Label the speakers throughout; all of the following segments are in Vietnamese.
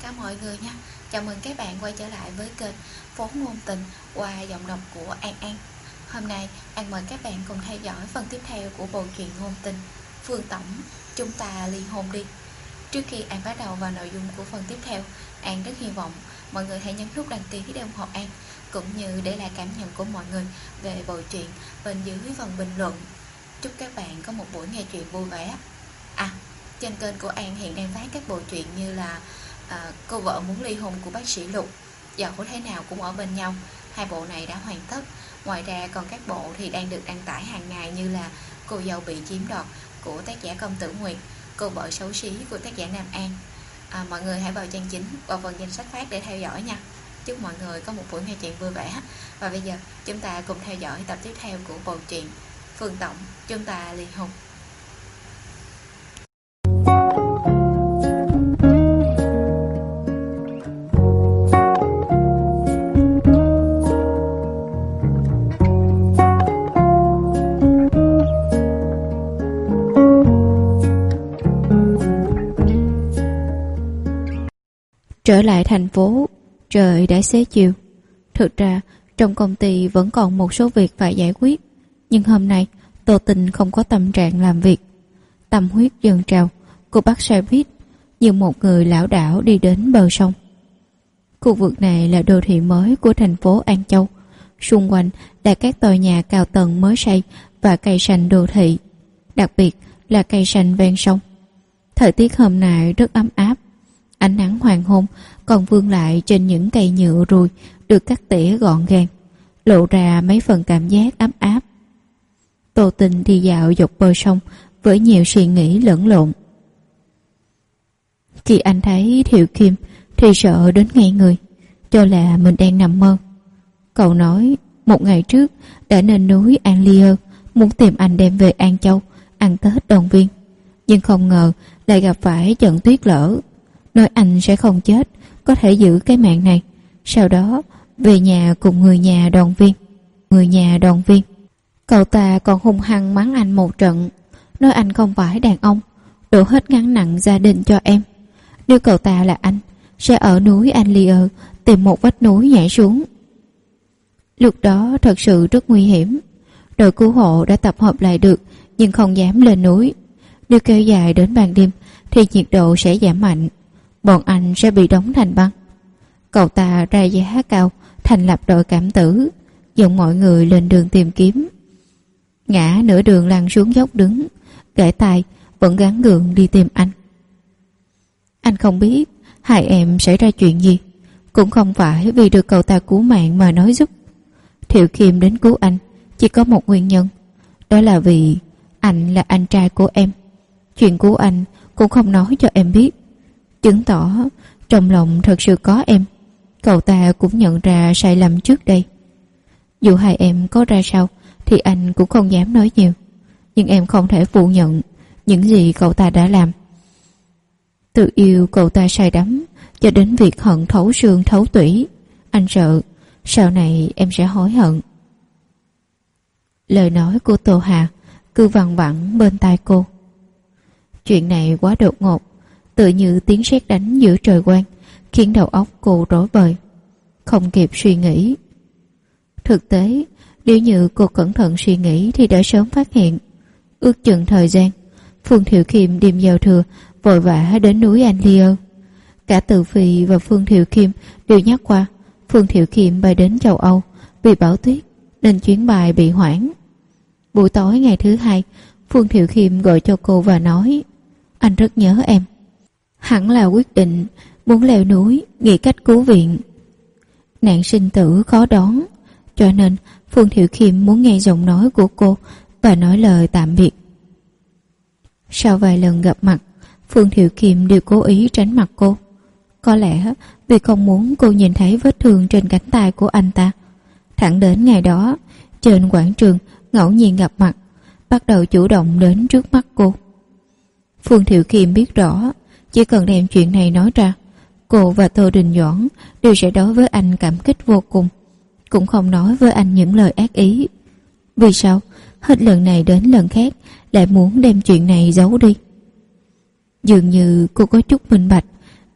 Speaker 1: cả mọi người nha. Chào mừng các bạn quay trở lại với kênh Phố Ngôn Tình qua giọng đọc của An An. Hôm nay An mời các bạn cùng theo dõi phần tiếp theo của bộ truyện ngôn tình Phương Tổng, chúng ta ly hôn đi. Trước khi An bắt đầu vào nội dung của phần tiếp theo, An rất hy vọng mọi người hãy nhấn nút đăng ký để ủng hộ An, cũng như để lại cảm nhận của mọi người về bộ truyện bên dưới phần bình luận. Chúc các bạn có một buổi nghe truyện vui vẻ. Trên kênh của An hiện đang phát các bộ truyện như là Cô vợ muốn ly hôn của bác sĩ Lục, Dẫu thế nào cũng ở bên nhau. Hai bộ này đã hoàn tất. Ngoài ra còn các bộ thì đang được đăng tải hàng ngày như là Cô dâu bị chiếm đoạt của tác giả Công Tử Nguyệt, Cô vợ xấu xí của tác giả Nam An. Mọi người hãy vào trang chính, vào phần danh sách phát để theo dõi nha. Chúc mọi người có một buổi nghe truyện vui vẻ. Và bây giờ chúng ta cùng theo dõi tập tiếp theo của bộ truyện Phương Tổng, chúng ta ly hôn.
Speaker 2: Trở lại thành phố, trời đã xế chiều. Thực ra, trong công ty vẫn còn một số việc phải giải quyết. Nhưng hôm nay, Tô Tình không có tâm trạng làm việc. Tâm huyết dâng trào, cô bắt xe buýt như một người lảo đảo đi đến bờ sông. Khu vực này là đô thị mới của thành phố An Châu. Xung quanh là các tòa nhà cao tầng mới xây và cây xanh đô thị. Đặc biệt là cây xanh ven sông. Thời tiết hôm nay rất ấm áp. Ánh nắng hoàng hôn còn vương lại trên những cây nhựa ruồi được cắt tỉa gọn gàng, lộ ra mấy phần cảm giác ấm áp. Tô Tình đi dạo dọc bờ sông với nhiều suy nghĩ lẫn lộn. Khi anh thấy Thiệu Kim thì sợ đến ngây người, cho là mình đang nằm mơ. Cậu nói một ngày trước đã lên núi An Liơ muốn tìm anh đem về An Châu ăn Tết đoàn viên, nhưng không ngờ lại gặp phải trận tuyết lở. Nói anh sẽ không chết, có thể giữ cái mạng này. Sau đó về nhà cùng người nhà đoàn viên. Cậu ta còn hung hăng mắng anh một trận, nói anh không phải đàn ông, đổ hết gánh nặng gia đình cho em. Nếu cậu ta là anh, sẽ ở núi An Liơ tìm một vách núi nhảy xuống. Lúc đó thật sự rất nguy hiểm. Đội cứu hộ đã tập hợp lại được, nhưng không dám lên núi. Nếu kéo dài đến ban đêm thì nhiệt độ sẽ giảm mạnh, bọn anh sẽ bị đóng thành băng. Cậu ta ra giá cao, thành lập đội cảm tử, dẫn mọi người lên đường tìm kiếm. Ngã nửa đường lăn xuống dốc đứng, gãy tay, vẫn gắng gượng đi tìm anh. Anh không biết hai em xảy ra chuyện gì, cũng không phải vì được cậu ta cứu mạng mà nói giúp. Thiệu Kim đến cứu anh chỉ có một nguyên nhân, đó là vì anh là anh trai của em. Chuyện cứu anh cũng không nói cho em biết, chứng tỏ trong lòng thật sự có em. Cậu ta cũng nhận ra sai lầm trước đây. Dù hai em có ra sao thì anh cũng không dám nói nhiều, nhưng em không thể phủ nhận những gì cậu ta đã làm. Từ yêu cậu ta say đắm cho đến việc hận thấu xương thấu tủy. Anh sợ sau này em sẽ hối hận. Lời nói của Tô Hà cứ văng vẳng bên tai cô. Chuyện này quá đột ngột, tự như tiếng sét đánh giữa trời quang, khiến đầu óc cô rối bời, không kịp suy nghĩ. Thực tế, nếu như cô cẩn thận suy nghĩ thì đã sớm phát hiện. Ước chừng thời gian, Phương Thiệu Kim đêm giao thừa vội vã đến núi An Liơ. Cả Từ Phi và Phương Thiệu Kim đều nhắc qua Phương Thiệu Kim bay đến châu Âu vì bão tuyết nên chuyến bay bị hoãn. Buổi tối ngày thứ hai, Phương Thiệu Kim gọi cho cô và nói: anh rất nhớ em. Hẳn là quyết định muốn leo núi nghĩ cách cứu viện. Nạn sinh tử khó đoán, cho nên Phương Thiệu Kim muốn nghe giọng nói của cô và nói lời tạm biệt. Sau vài lần gặp mặt, Phương Thiệu Kim đều cố ý tránh mặt cô. Có lẽ vì không muốn cô nhìn thấy vết thương trên cánh tay của anh ta. Thẳng đến ngày đó, trên quảng trường ngẫu nhiên gặp mặt, bắt đầu chủ động đến trước mắt cô. Phương Thiệu Kim biết rõ, chỉ cần đem chuyện này nói ra, cô và Tô Đình Doãn đều sẽ đối với anh cảm kích vô cùng, cũng không nói với anh những lời ác ý. Vì sao hết lần này đến lần khác lại muốn đem chuyện này giấu đi? Dường như cô có chút minh bạch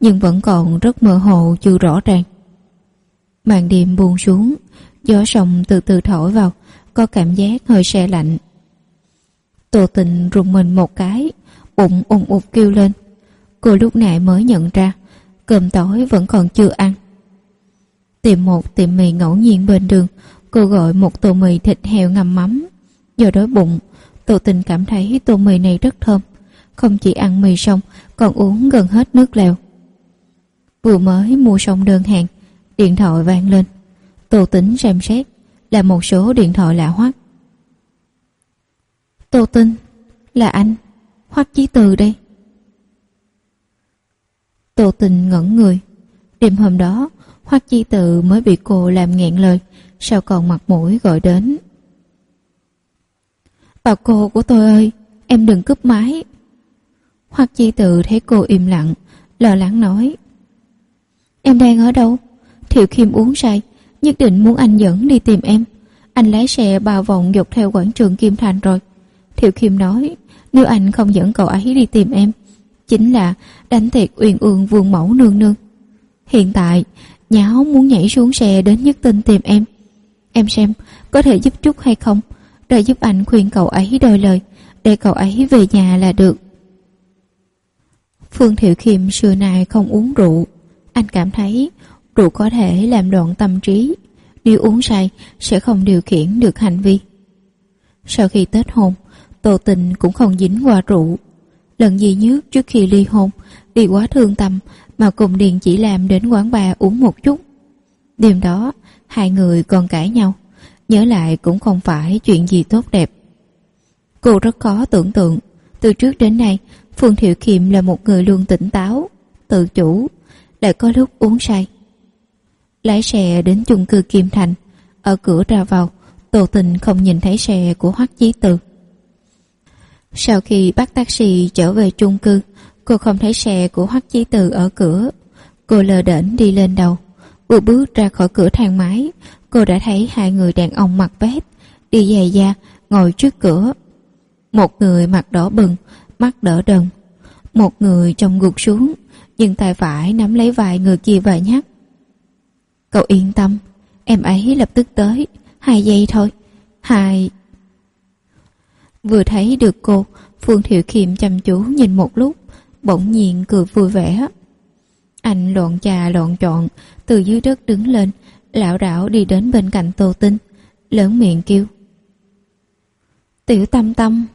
Speaker 2: nhưng vẫn còn rất mơ hồ chưa rõ ràng. Màn đêm buông xuống, gió sông từ từ thổi vào, có cảm giác hơi se lạnh. Tô Tình rùng mình một cái, bụng ùn ụt kêu lên. Cô lúc này mới nhận ra cơm tối vẫn còn chưa ăn. Tìm một tiệm mì ngẫu nhiên bên đường, cô gọi một tô mì thịt heo ngâm mắm. Do đói bụng, Tô Tình cảm thấy tô mì này rất thơm, không chỉ ăn mì xong còn uống gần hết nước lèo. Vừa mới mua xong đơn hàng, điện thoại vang lên. Tô Tình xem xét là một số điện thoại lạ hoắc. Tô Tình, là anh, Hoắc Chí Từ đây. Tô Tình ngẩn người. Đêm hôm đó Hoắc Chí Từ mới bị cô làm nghẹn lời, sao còn mặt mũi gọi đến. Bà cô của tôi ơi, em đừng cúp máy. Hoắc Chí Từ thấy cô im lặng, lo lắng nói. Em đang ở đâu? Thiệu Khiêm uống say, nhất định muốn anh dẫn đi tìm em. Anh lái xe bao vòng dọc theo quảng trường Kim Thành rồi. Thiệu Khiêm nói nếu anh không dẫn cậu ấy đi tìm em, chính là đánh thiệt Uyên Ương Vương Mẫu nương nương. Hiện tại Nháo muốn nhảy xuống xe đến Nhất Tinh tìm em. Em xem có thể giúp chút hay không, rồi giúp anh khuyên cậu ấy đôi lời, để cậu ấy về nhà là được. Phương Thiệu Khiêm xưa nay không uống rượu. Anh cảm thấy rượu có thể làm loạn tâm trí, nếu uống say sẽ không điều khiển được hành vi. Sau khi kết hôn, Tô Tình cũng không dính qua rượu. Lần duy nhất trước khi ly hôn, vì quá thương tâm mà cùng Điền Chỉ Lam đến quán bar uống một chút. Đêm đó hai người còn cãi nhau, nhớ lại cũng không phải chuyện gì tốt đẹp. Cô rất khó tưởng tượng, từ trước đến nay Phương Thiệu Khiêm là một người luôn tỉnh táo, tự chủ, lại có lúc uống say. Lái xe đến chung cư Kim Thành, ở cửa ra vào, Tô Tình không nhìn thấy xe của Hoắc Chí Từ. Sau khi bắt taxi trở về chung cư, cô không thấy xe của Hoắc Chí Từ ở cửa. Cô lờ đễnh đi lên đầu. Vừa bước ra khỏi cửa thang máy, cô đã thấy hai người đàn ông mặc vest, đi giày da, ngồi trước cửa. Một người mặt đỏ bừng, mắt đỡ đần. Một người trông gục xuống, nhưng tay phải nắm lấy vai người kia và nhắc. Cậu yên tâm, em ấy lập tức tới, 2 giây thôi. 2. Vừa thấy được cô, Phương Thiệu Khiêm chăm chú nhìn một lúc, bỗng nhiên cười vui vẻ. Anh loạn trà loạn trọn từ dưới đất đứng lên, lảo đảo đi đến bên cạnh Tô Tình, lớn miệng kêu. Tiểu Tâm Tâm.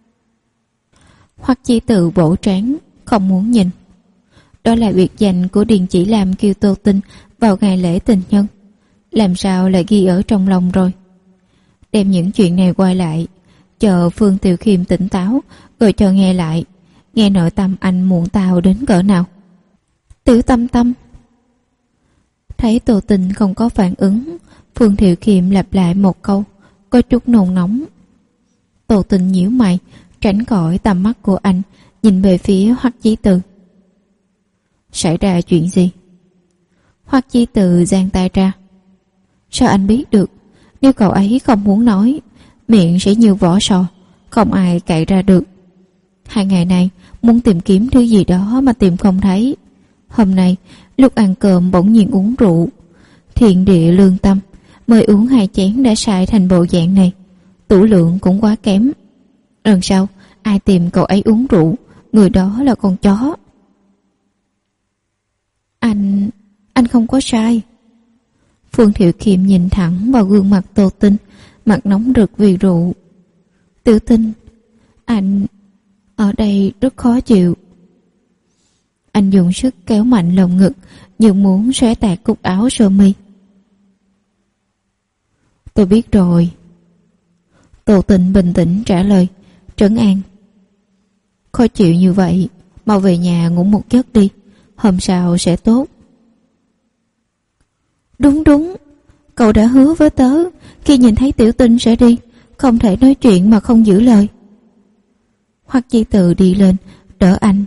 Speaker 2: Hoắc Chí Từ bổ trán, không muốn nhìn. Đó là biệt danh của Điền Chỉ Lam kêu Tô Tình vào ngày lễ tình nhân. Làm sao lại ghi ở trong lòng rồi. Đem những chuyện này quay lại, chờ Phương Tiểu Khiêm tỉnh táo, rồi chờ nghe lại, nghe nội tâm anh muộn tao đến cỡ nào. Tiểu Tâm Tâm. Thấy Tô Tình không có phản ứng, Phương Thiệu Khiêm lặp lại một câu, có chút nôn nóng. Tô Tình nhíu mày, tránh khỏi tầm mắt của anh, nhìn về phía Hoắc Chí Từ. Xảy ra chuyện gì? Hoắc Chí Từ giang tay ra. Sao anh biết được? Nếu cậu ấy không muốn nói, miệng sẽ như vỏ sò, không ai cạy ra được. 2 ngày nay muốn tìm kiếm thứ gì đó mà tìm không thấy. Hôm nay lúc ăn cơm bỗng nhiên uống rượu. Thiện địa lương tâm, mới uống 2 chén đã sai thành bộ dạng này. Tủ lượng cũng quá kém. Lần sau ai tìm cậu ấy uống rượu, người đó là con chó. Anh không có sai. Phương Thiệu Khiêm nhìn thẳng vào gương mặt Tô Tình, mặt nóng rực vì rượu. Tiểu Tình, anh ở đây rất khó chịu. Anh dùng sức kéo mạnh lồng ngực, như muốn xé tạc cúc áo sơ mi. Tôi biết rồi. Tô Tình bình tĩnh trả lời, trấn an. Khó chịu như vậy, mau về nhà ngủ một giấc đi, hôm sau sẽ tốt. Đúng, cậu đã hứa với tớ, khi nhìn thấy Tiểu Tình sẽ đi, không thể nói chuyện mà không giữ lời. Hoắc Chí Từ đi lên, đỡ anh.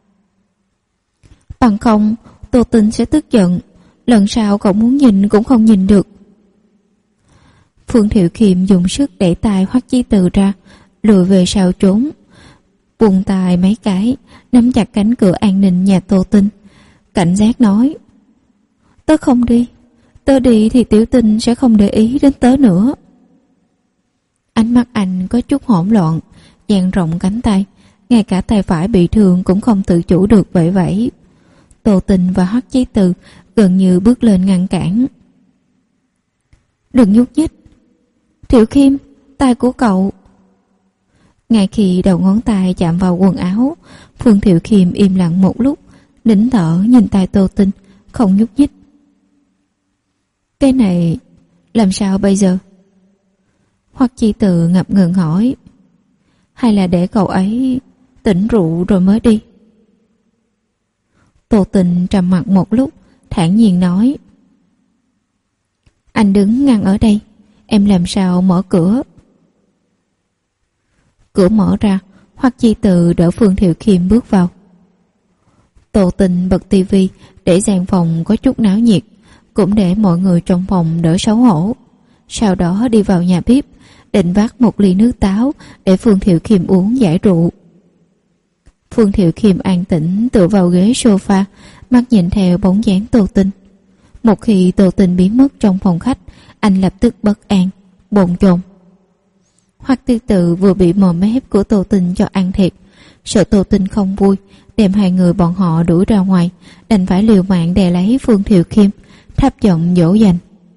Speaker 2: Bằng không, Tô Tình sẽ tức giận, lần sau cậu muốn nhìn cũng không nhìn được. Phương Thiệu Khiêm dùng sức đẩy tay Hoắc Chí Từ ra, lùi về sau trốn. Buông tay mấy cái, nắm chặt cánh cửa an ninh nhà Tô Tình. cảnh giác nói: Tớ không đi. Tớ đi thì Tiểu Tinh sẽ không để ý đến tớ nữa. Ánh mắt anh có chút hỗn loạn, dang rộng cánh tay, ngay cả tay phải bị thương cũng không tự chủ được vẫy vẫy. Tô Tình và Hoắc Chí Từ gần như bước lên ngăn cản. Đừng nhúc nhích. Thiệu Khiêm, tay của cậu. Ngay khi đầu ngón tay chạm vào quần áo, Phương Thiệu Khiêm im lặng một lúc, nín thở nhìn tay Tô Tình, không nhúc nhích. Cái này làm sao bây giờ? Hoắc Chí Từ ngập ngừng hỏi. Hay là để cậu ấy tỉnh rượu rồi mới đi? Tô Tình trầm mặc một lúc, thản nhiên nói: Anh đứng ngăn ở đây, em làm sao mở cửa? Cửa mở ra, Hoắc Chí Từ đỡ Phương Thiệu Khiêm bước vào. Tô Tình bật tivi để gian phòng có chút náo nhiệt, cũng để mọi người trong phòng đỡ xấu hổ. Sau đó đi vào nhà bếp, định vắt một ly nước táo để Phương Thiệu Khiêm uống giải rượu. Phương Thiệu Khiêm an tĩnh tựa vào ghế sofa, mắt nhìn theo bóng dáng Tô Tình. Một khi Tô Tình biến mất trong phòng khách, anh lập tức bất an, bồn chồn. Hoắc Tư Tự vừa bị mồm mép của Tô Tình cho ăn thiệt, sợ Tô Tình không vui, đem hai người bọn họ đuổi ra ngoài, đành phải liều mạng đè lấy Phương Thiệu Khiêm, thấp giọng dỗ dành.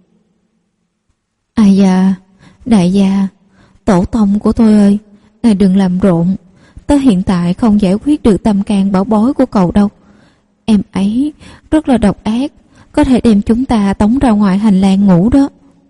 Speaker 2: Ai da, đại gia, tổ tông của tôi ơi, ngài đừng làm rộn. Tớ hiện tại không giải quyết được tâm can bảo bối của cậu đâu. Em ấy rất là độc ác, có thể đem chúng ta tống ra ngoài hành lang ngủ đó.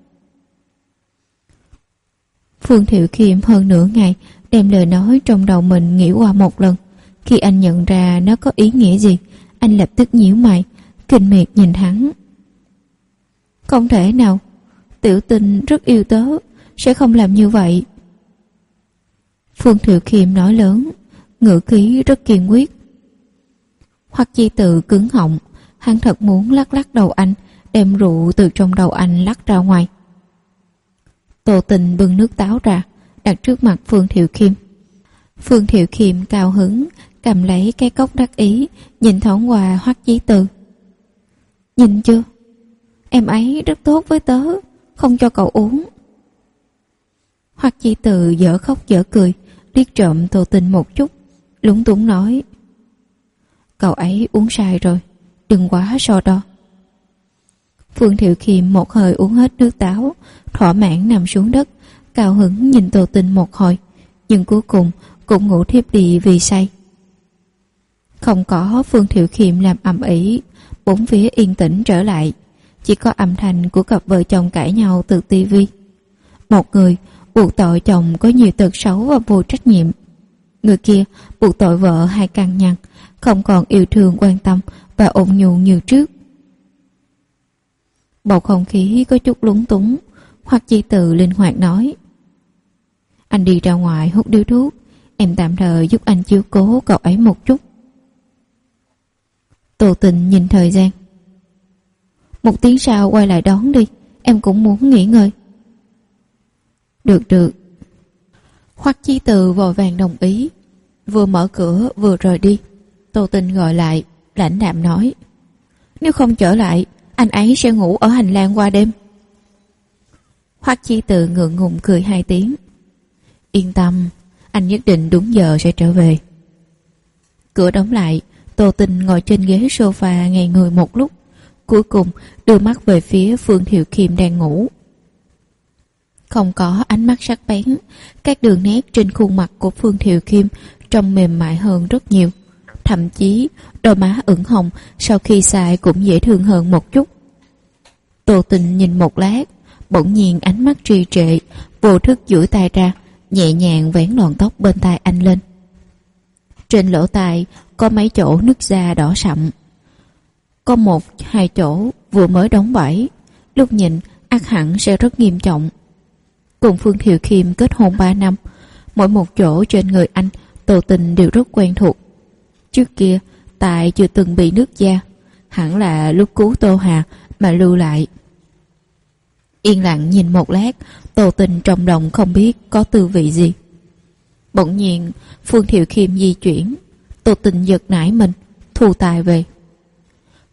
Speaker 2: Phương Thiệu Khiêm hơn nửa ngày đem lời nói trong đầu mình nghĩ qua một lần. Khi anh nhận ra nó có ý nghĩa gì, anh lập tức nhíu mày, kinh miệt nhìn hắn. Không thể nào, Tiểu Tình rất yêu tớ, sẽ không làm như vậy. Phương Thiệu Khiêm nói lớn, ngữ khí rất kiên quyết. Hoắc Chí Từ cứng họng, hắn thật muốn lắc lắc đầu anh, đem rượu từ trong đầu anh lắc ra ngoài. Tô Tình bưng nước táo ra, đặt trước mặt Phương Thiệu Khiêm. Phương Thiệu Khiêm cao hứng, cầm lấy cái cốc đắc ý, nhìn thoáng qua Hoắc Chí Từ. Nhìn chưa? Em ấy rất tốt với tớ, không cho cậu uống. Hoắc Chí Từ dở khóc dở cười, liếc trộm Tô Tình một chút, lúng túng nói: Cậu ấy uống sai rồi, đừng quá so đo. Phương Thiệu Khiêm một hơi uống hết nước táo, thỏa mãn nằm xuống đất, cao hứng nhìn Tô Tình một hồi, nhưng cuối cùng cũng ngủ thiếp đi vì say. Không có Phương Thiệu Khiêm làm ầm ĩ, bốn phía yên tĩnh trở lại, chỉ có âm thanh của cặp vợ chồng cãi nhau từ tivi. Một người buộc tội chồng có nhiều tật xấu và vô trách nhiệm, người kia buộc tội vợ hay cằn nhằn, không còn yêu thương quan tâm và ôn nhu như trước. Bầu không khí có chút lúng túng. Hoắc Chí Từ linh hoạt nói: Anh đi ra ngoài hút điếu thuốc, em tạm thời giúp anh chiếu cố cậu ấy một chút. Tô Tình nhìn thời gian. 1 tiếng sau quay lại đón đi, em cũng muốn nghỉ ngơi. Được. Hoắc Chí Từ vội vàng đồng ý. Vừa mở cửa vừa rời đi, Tô Tình gọi lại, lãnh đạm nói: Nếu không trở lại, anh ấy sẽ ngủ ở hành lang qua đêm. Hoắc Chí Từ ngượng ngùng cười 2 tiếng. Yên tâm, anh nhất định đúng giờ sẽ trở về. Cửa đóng lại, Tô Tình ngồi trên ghế sofa ngây người một lúc, cuối cùng đưa mắt về phía Phương Thiệu Khiêm đang ngủ. Không có ánh mắt sắc bén, các đường nét trên khuôn mặt của Phương Thiệu Khiêm trông mềm mại hơn rất nhiều. Thậm chí đôi má ửng hồng sau khi xài cũng dễ thương hơn một chút. Tô Tình nhìn một lát, bỗng nhiên ánh mắt trì trệ, vô thức duỗi tay ra, nhẹ nhàng vén lọn tóc bên tai anh lên. Trên lỗ tai có mấy chỗ nứt da đỏ sậm, có 1-2 chỗ vừa mới đóng bẫy, lúc nhìn ắt hẳn sẽ rất nghiêm trọng. Cùng Phương Thiệu Khiêm kết hôn 3 năm, mỗi một chỗ trên người anh Tô Tình đều rất quen thuộc. Trước kia tại chưa từng bị nứt da, hẳn là lúc cứu Tô Hà mà lưu lại. Yên lặng nhìn một lát, Tô Tình trong lòng không biết có tư vị gì. Bỗng nhiên Phương Thiệu Khiêm di chuyển, Tô Tình giật nảy mình, thu tài về.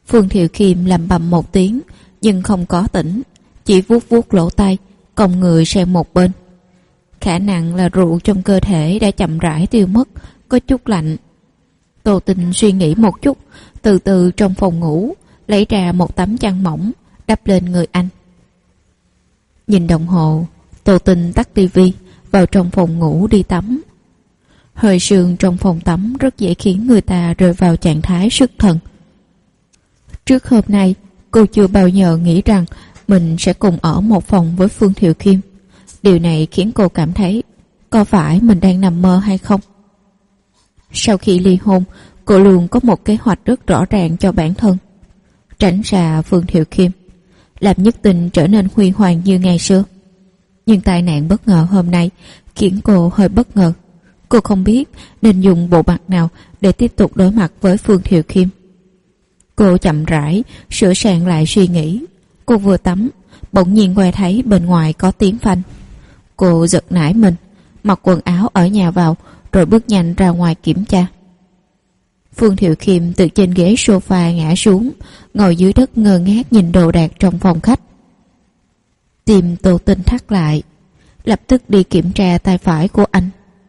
Speaker 2: Phương Thiệu Khiêm lẩm bẩm một tiếng nhưng không có tỉnh, chỉ vuốt vuốt lỗ tai, cong người sang một bên. Khả năng là rượu trong cơ thể đã chậm rãi tiêu mất, có chút lạnh. Tô Tinh suy nghĩ một chút, từ từ trong phòng ngủ lấy ra một tấm chăn mỏng đắp lên người anh. Nhìn đồng hồ, Tô Tinh tắt tivi, vào trong phòng ngủ đi tắm. Hơi sương trong phòng tắm rất dễ khiến người ta rơi vào trạng thái xuất thần. Trước hôm nay, cô chưa bao giờ nghĩ rằng mình sẽ cùng ở một phòng với Phương Thiệu Khiêm. Điều này khiến cô cảm thấy có phải mình đang nằm mơ hay không. Sau khi ly hôn, cô luôn có một kế hoạch rất rõ ràng cho bản thân. Tránh xa Phương Thiệu Khiêm, làm Nhất Tình trở nên huy hoàng như ngày xưa. Nhưng tai nạn bất ngờ hôm nay khiến cô hơi bất ngờ. Cô không biết nên dùng bộ mặt nào để tiếp tục đối mặt với Phương Thiệu Khiêm. Cô chậm rãi sửa sang lại suy nghĩ. Cô vừa tắm, bỗng nhiên nghe thấy bên ngoài có tiếng phanh. Cô giật nảy mình, mặc quần áo ở nhà vào, rồi bước nhanh ra ngoài kiểm tra. Phương Thiệu Khiêm từ trên ghế sofa ngã xuống, ngồi dưới đất ngơ ngác nhìn đồ đạc trong phòng khách. Tim Tô Tinh thắt lại, lập tức đi kiểm tra tay phải của anh.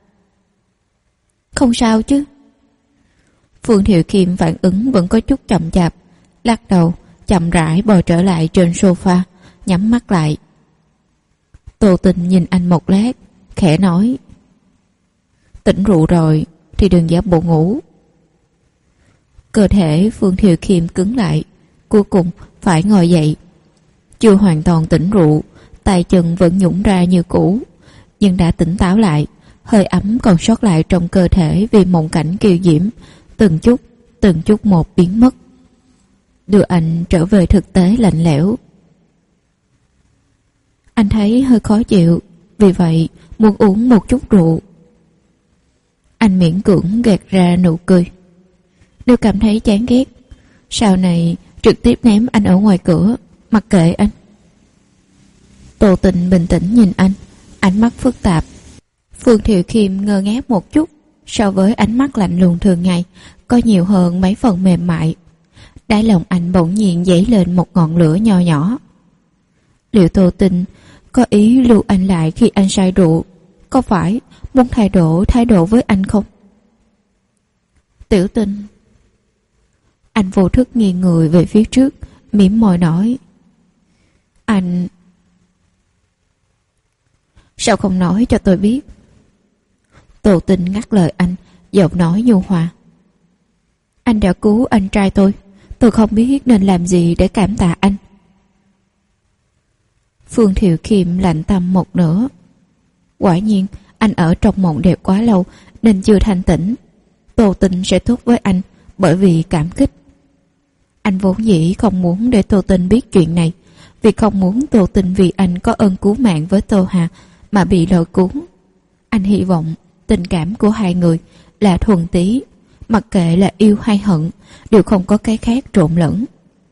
Speaker 2: Không sao chứ? Phương Thiệu Khiêm phản ứng vẫn có chút chậm chạp, lắc đầu, chậm rãi bò trở lại trên sofa, nhắm mắt lại. Tô Tinh nhìn anh một lát, khẽ nói: tỉnh rượu rồi thì đừng giả bộ ngủ. Cơ thể Phương Thiệu Khiêm cứng lại, cuối cùng phải ngồi dậy. Chưa hoàn toàn tỉnh rượu, tay chân vẫn nhũn ra như cũ, nhưng đã tỉnh táo lại. Hơi ấm còn sót lại trong cơ thể vì mộng cảnh kiều diễm, từng chút một biến mất, đưa anh trở về thực tế lạnh lẽo. Anh thấy hơi khó chịu, vì vậy muốn uống một chút rượu. Anh miễn cưỡng gạt ra nụ cười. Nếu cảm thấy chán ghét, sau này trực tiếp ném anh ở ngoài cửa, mặc kệ anh. Tô Tinh bình tĩnh nhìn anh, ánh mắt phức tạp. Phương Thiệu Khiêm ngơ ngác một chút, so với ánh mắt lạnh lùng thường ngày, có nhiều hơn mấy phần mềm mại. Đáy lòng anh bỗng nhiên dấy lên một ngọn lửa nho nhỏ. Liệu Tô Tinh có ý lưu anh lại khi anh say rượu? Có phải muốn thay đổi thái độ với anh không? Tiểu Tinh. Anh vô thức nghiêng người về phía trước, mỉm môi nói: Anh sao không nói cho tôi biết? Tô Tinh ngắt lời anh, giọng nói nhu hòa: Anh đã cứu anh trai tôi không biết nên làm gì để cảm tạ anh. Phương Thiệu Khiêm lạnh tăm một nửa. Quả nhiên anh ở trong mộng đẹp quá lâu nên chưa thanh tỉnh. Tô Tinh sẽ tốt với anh bởi vì cảm kích. Anh vốn dĩ không muốn để Tô Tinh biết chuyện này, vì không muốn Tô Tinh vì anh có ơn cứu mạng với Tô Hà mà bị lôi cuốn. Anh hy vọng tình cảm của hai người là thuần túy, mặc kệ là yêu hay hận đều không có cái khác trộn lẫn.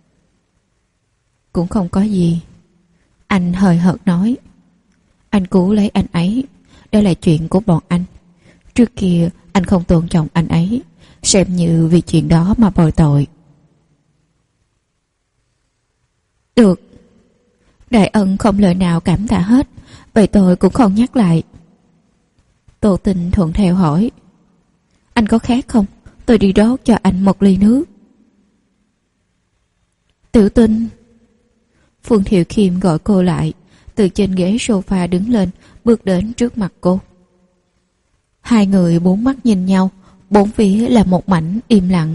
Speaker 2: Cũng không có gì, anh hời hợt nói. Anh cứu lấy anh ấy, đó là chuyện của bọn anh. Trước kia anh không tôn trọng anh ấy, xem như vì chuyện đó mà bồi tội. Được, đại ân không lời nào cảm tạ hết, vậy tôi cũng không nhắc lại. Tô Tinh thuận theo hỏi: Anh có khát không? Tôi đi rót cho anh một ly nước. Tiểu Tinh. Phương Thiệu Khiêm gọi cô lại, từ trên ghế sofa đứng lên, bước đến trước mặt cô. Hai người bốn mắt nhìn nhau, bốn phía là một mảnh im lặng.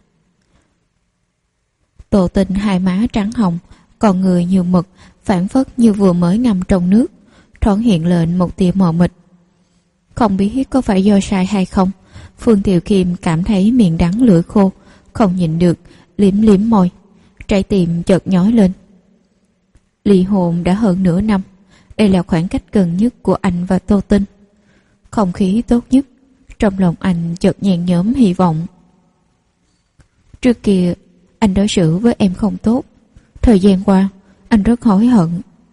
Speaker 2: Tô Tinh hai má trắng hồng, còn người như mực, phảng phất như vừa mới ngâm trong nước, thoáng hiện lên một tia mờ mịt. Không biết có phải do sai hay không, Phương Thiệu Khiêm cảm thấy miệng đắng lưỡi khô, không nhịn được, liếm liếm môi, trái tim chợt nhói lên. Ly hôn đã hơn nửa năm, đây là khoảng cách gần nhất của anh và Tô Tinh. Không khí tốt nhất, trong lòng anh chợt nhàn nhớm hy vọng. Trước kia, anh đối xử với em không tốt. Thời gian qua, anh rất hối hận.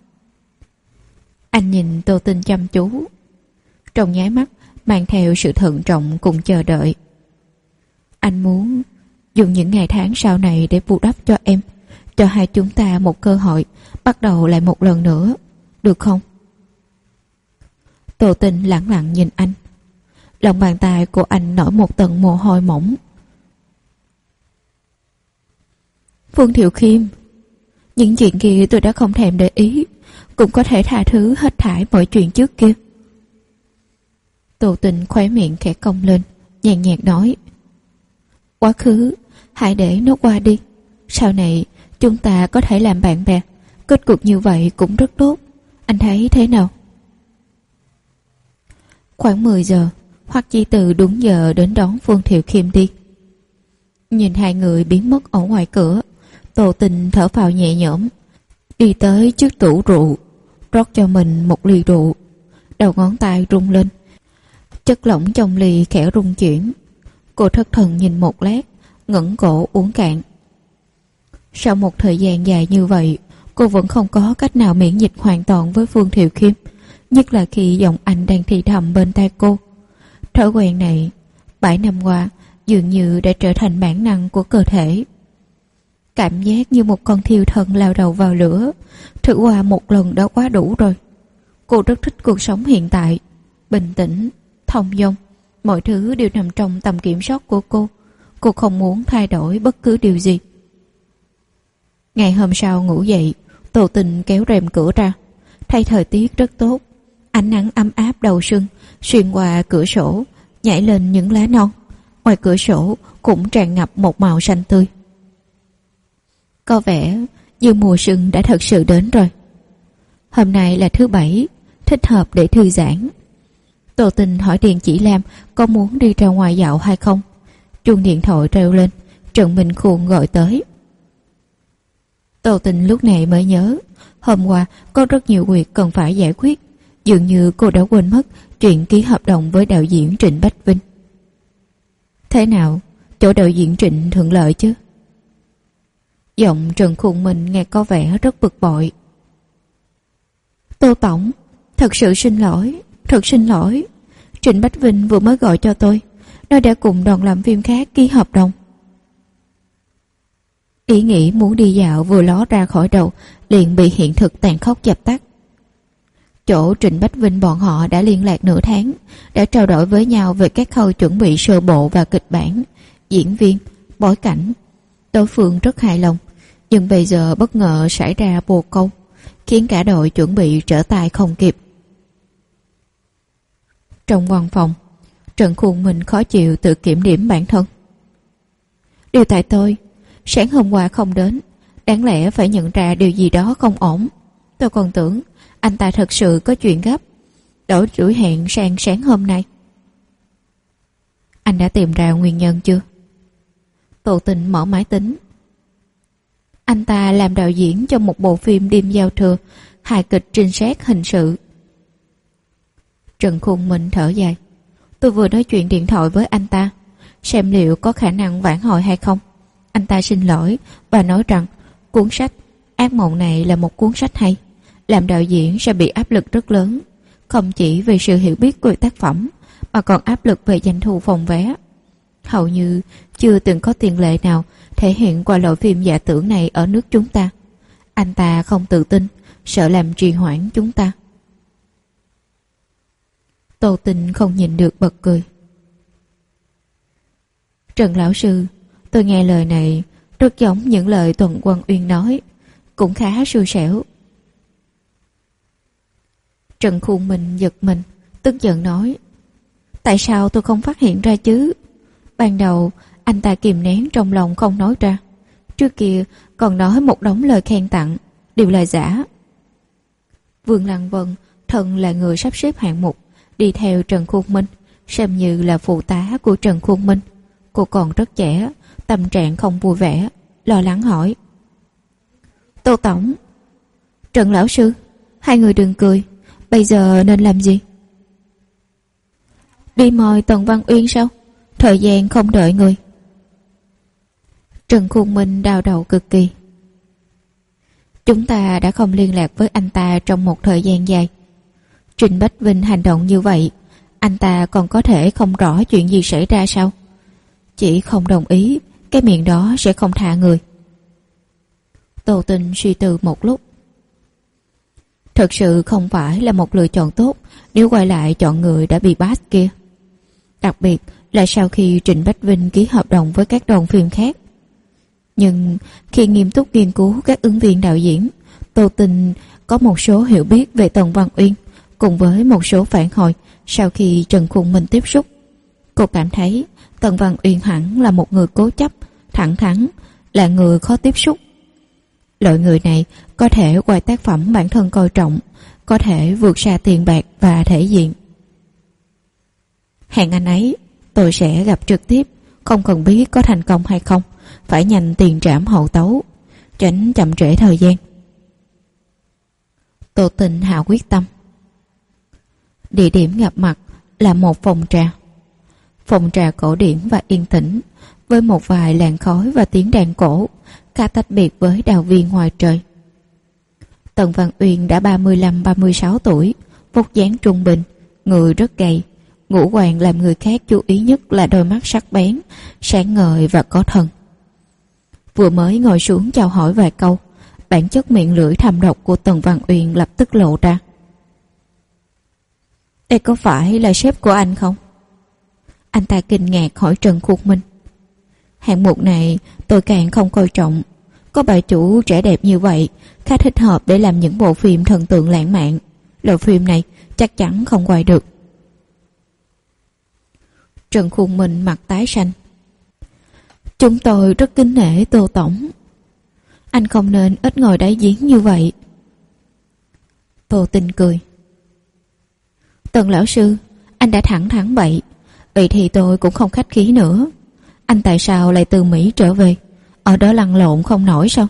Speaker 2: Anh nhìn Tô Tinh chăm chú, trong nháy mắt mang theo sự thận trọng cùng chờ đợi. Anh muốn dùng những ngày tháng sau này để bù đắp cho em, cho hai chúng ta một cơ hội bắt đầu lại một lần nữa, được không? Tô Tình lẳng lặng nhìn anh. Lòng bàn tay của anh nổi một tầng mồ hôi mỏng. Phương Thiệu Khiêm, những chuyện kia tôi đã không thèm để ý, cũng có thể tha thứ hết thảy mọi chuyện trước kia. Tô Tình khóe miệng khẽ cong lên, nhàn nhạt nói: quá khứ hãy để nó qua đi, sau này chúng ta có thể làm bạn bè, kết cục như vậy cũng rất tốt, anh thấy thế nào? Khoảng 10 giờ, Hoắc Chi Từ đúng giờ đến đón Phương Thiệu Khiêm đi. Nhìn hai người biến mất ở ngoài cửa, Tô Tình thở phào nhẹ nhõm, đi tới trước tủ rượu, rót cho mình một ly rượu. Đầu ngón tay rung lên, chất lỏng trong ly khẽ rung chuyển. Cô thất thần nhìn một lát, ngẩng cổ uống cạn. Sau một thời gian dài như vậy, cô vẫn không có cách nào miễn dịch hoàn toàn với Phương Thiệu Khiêm, nhất là khi giọng anh đang thì thầm bên tai cô. Thói quen này 7 năm qua dường như đã trở thành bản năng của cơ thể. Cảm giác như một con thiêu thân lao đầu vào lửa, thử qua một lần đã quá đủ rồi. Cô rất thích cuộc sống hiện tại, bình tĩnh, thông dong, mọi thứ đều nằm trong tầm kiểm soát của cô. Cô không muốn thay đổi bất cứ điều gì. Ngày hôm sau ngủ dậy, Tô Tình kéo rèm cửa ra, thấy thời tiết rất tốt. Ánh nắng ấm áp đầu xuân xuyên qua cửa sổ, nhảy lên những lá non. Ngoài cửa sổ cũng tràn ngập một màu xanh tươi. Có vẻ như mùa xuân đã thật sự đến rồi. Hôm nay là thứ Bảy, thích hợp để thư giãn. Tô Tình hỏi Điền Chỉ Lam có muốn đi ra ngoài dạo hay không. Chuông điện thoại reo lên, Trần Minh Khuôn gọi tới. Tô Tình lúc này mới nhớ, hôm qua có rất nhiều việc cần phải giải quyết. Dường như cô đã quên mất chuyện ký hợp đồng với đạo diễn Trịnh Bách Vinh. Thế nào, chỗ đạo diễn Trịnh thuận lợi chứ? Giọng Trần Khuôn Minh nghe có vẻ rất bực bội. Tô tổng, thật sự xin lỗi, thật xin lỗi. Trịnh Bách Vinh vừa mới gọi cho tôi, nói đã cùng đoàn làm phim khác ký hợp đồng. Ý nghĩ muốn đi dạo vừa ló ra khỏi đầu, liền bị hiện thực tàn khốc dập tắt. Chỗ Trịnh Bách Vinh bọn họ đã liên lạc nửa tháng, đã trao đổi với nhau về các khâu chuẩn bị sơ bộ và kịch bản, diễn viên, bối cảnh. Đối phương rất hài lòng, nhưng bây giờ bất ngờ xảy ra bồ câu, khiến cả đội chuẩn bị trở tay không kịp. Trong văn phòng, Trần Khuôn Minh khó chịu tự kiểm điểm bản thân. Điều tại tôi, sáng hôm qua không đến, đáng lẽ phải nhận ra điều gì đó không ổn. Tôi còn tưởng anh ta thật sự có chuyện gấp, đổi buổi hẹn sang sáng hôm nay. Anh đã tìm ra nguyên nhân chưa? Tô Tình mở máy tính. Anh ta làm đạo diễn cho một bộ phim đêm giao thừa, hài kịch trinh sát hình sự. Trần Khuôn Minh thở dài. Tôi vừa nói chuyện điện thoại với anh ta, xem liệu có khả năng vãn hồi hay không. Anh ta xin lỗi và nói rằng cuốn sách Ác Mộng này là một cuốn sách hay. Làm đạo diễn sẽ bị áp lực rất lớn, không chỉ vì sự hiểu biết của tác phẩm, mà còn áp lực về doanh thu phòng vé. Hầu như chưa từng có tiền lệ nào thể hiện qua loại phim giả tưởng này ở nước chúng ta. Anh ta không tự tin, sợ làm trì hoãn chúng ta. Tô Tình không nhìn được bật cười. Trần lão sư, tôi nghe lời này rất giống những lời Tuần Quân Uyên nói, cũng khá xui xẻo. Trần Khuôn Minh giật mình, tức giận nói: tại sao tôi không phát hiện ra chứ? Ban đầu anh ta kìm nén trong lòng không nói ra, trước kia còn nói một đống lời khen tặng, đều là giả. Vương Lăng Vân thân là người sắp xếp hạng mục, đi theo Trần Khuôn Minh, xem như là phụ tá của Trần Khuôn Minh. Cô còn rất trẻ, tâm trạng không vui vẻ, lo lắng hỏi: Tô tổng, Trần lão sư, hai người đừng cười, bây giờ nên làm gì? Đi mời Tần Văn Uyên sao? Thời gian không đợi người. Trần Khuôn Minh đau đầu cực kỳ. Chúng ta đã không liên lạc với anh ta trong một thời gian dài. Trịnh Bách Vinh hành động như vậy, anh ta còn có thể không rõ chuyện gì xảy ra sao? Chỉ không đồng ý, cái miệng đó sẽ không tha người. Tô Tinh suy tư một lúc. Thật sự không phải là một lựa chọn tốt nếu quay lại chọn người đã bị bắt kia. Đặc biệt là sau khi Trịnh Bách Vinh ký hợp đồng với các đoàn phim khác. Nhưng khi nghiêm túc nghiên cứu các ứng viên đạo diễn, Tô Tinh có một số hiểu biết về Tần Văn Uyên cùng với một số phản hồi sau khi Trần Khung Minh tiếp xúc. Cô cảm thấy Tần Văn Uyên hẳn là một người cố chấp, thẳng thắn, là người khó tiếp xúc. Loại người này có thể qua tác phẩm bản thân coi trọng, có thể vượt xa tiền bạc và thể diện. Hẹn anh ấy, tôi sẽ gặp trực tiếp, không cần biết có thành công hay không, phải nhanh tiền trảm hậu tấu, tránh chậm trễ thời gian. Tô Tinh hạ quyết tâm. Địa điểm gặp mặt là một phòng trà. Phòng trà cổ điển và yên tĩnh, với một vài làn khói và tiếng đàn cổ, khá tách biệt với đào viên ngoài trời. Tần Văn Uyên đã 35-36 tuổi, vóc dáng trung bình, người rất gầy, ngũ quan làm người khác chú ý nhất là đôi mắt sắc bén, sáng ngời và có thần. Vừa mới ngồi xuống chào hỏi vài câu, bản chất miệng lưỡi thầm độc của Tần Văn Uyên lập tức lộ ra. Đây có phải là sếp của anh không? Anh ta kinh ngạc hỏi Trần Khung Minh. Hạng mục này tôi càng không coi trọng. Có bà chủ trẻ đẹp như vậy, khá thích hợp để làm những bộ phim thần tượng lãng mạn. Loại phim này chắc chắn không quay được. Trần Khung Minh mặt tái xanh. Chúng tôi rất kính nể Tô tổng. Anh không nên ít ngồi đáy giếng như vậy. Tô Tinh cười. Tần lão sư, anh đã thẳng thắn vậy. Vậy thì tôi cũng không khách khí nữa. Anh tại sao lại từ Mỹ trở về? Ở đó lăn lộn không nổi sao?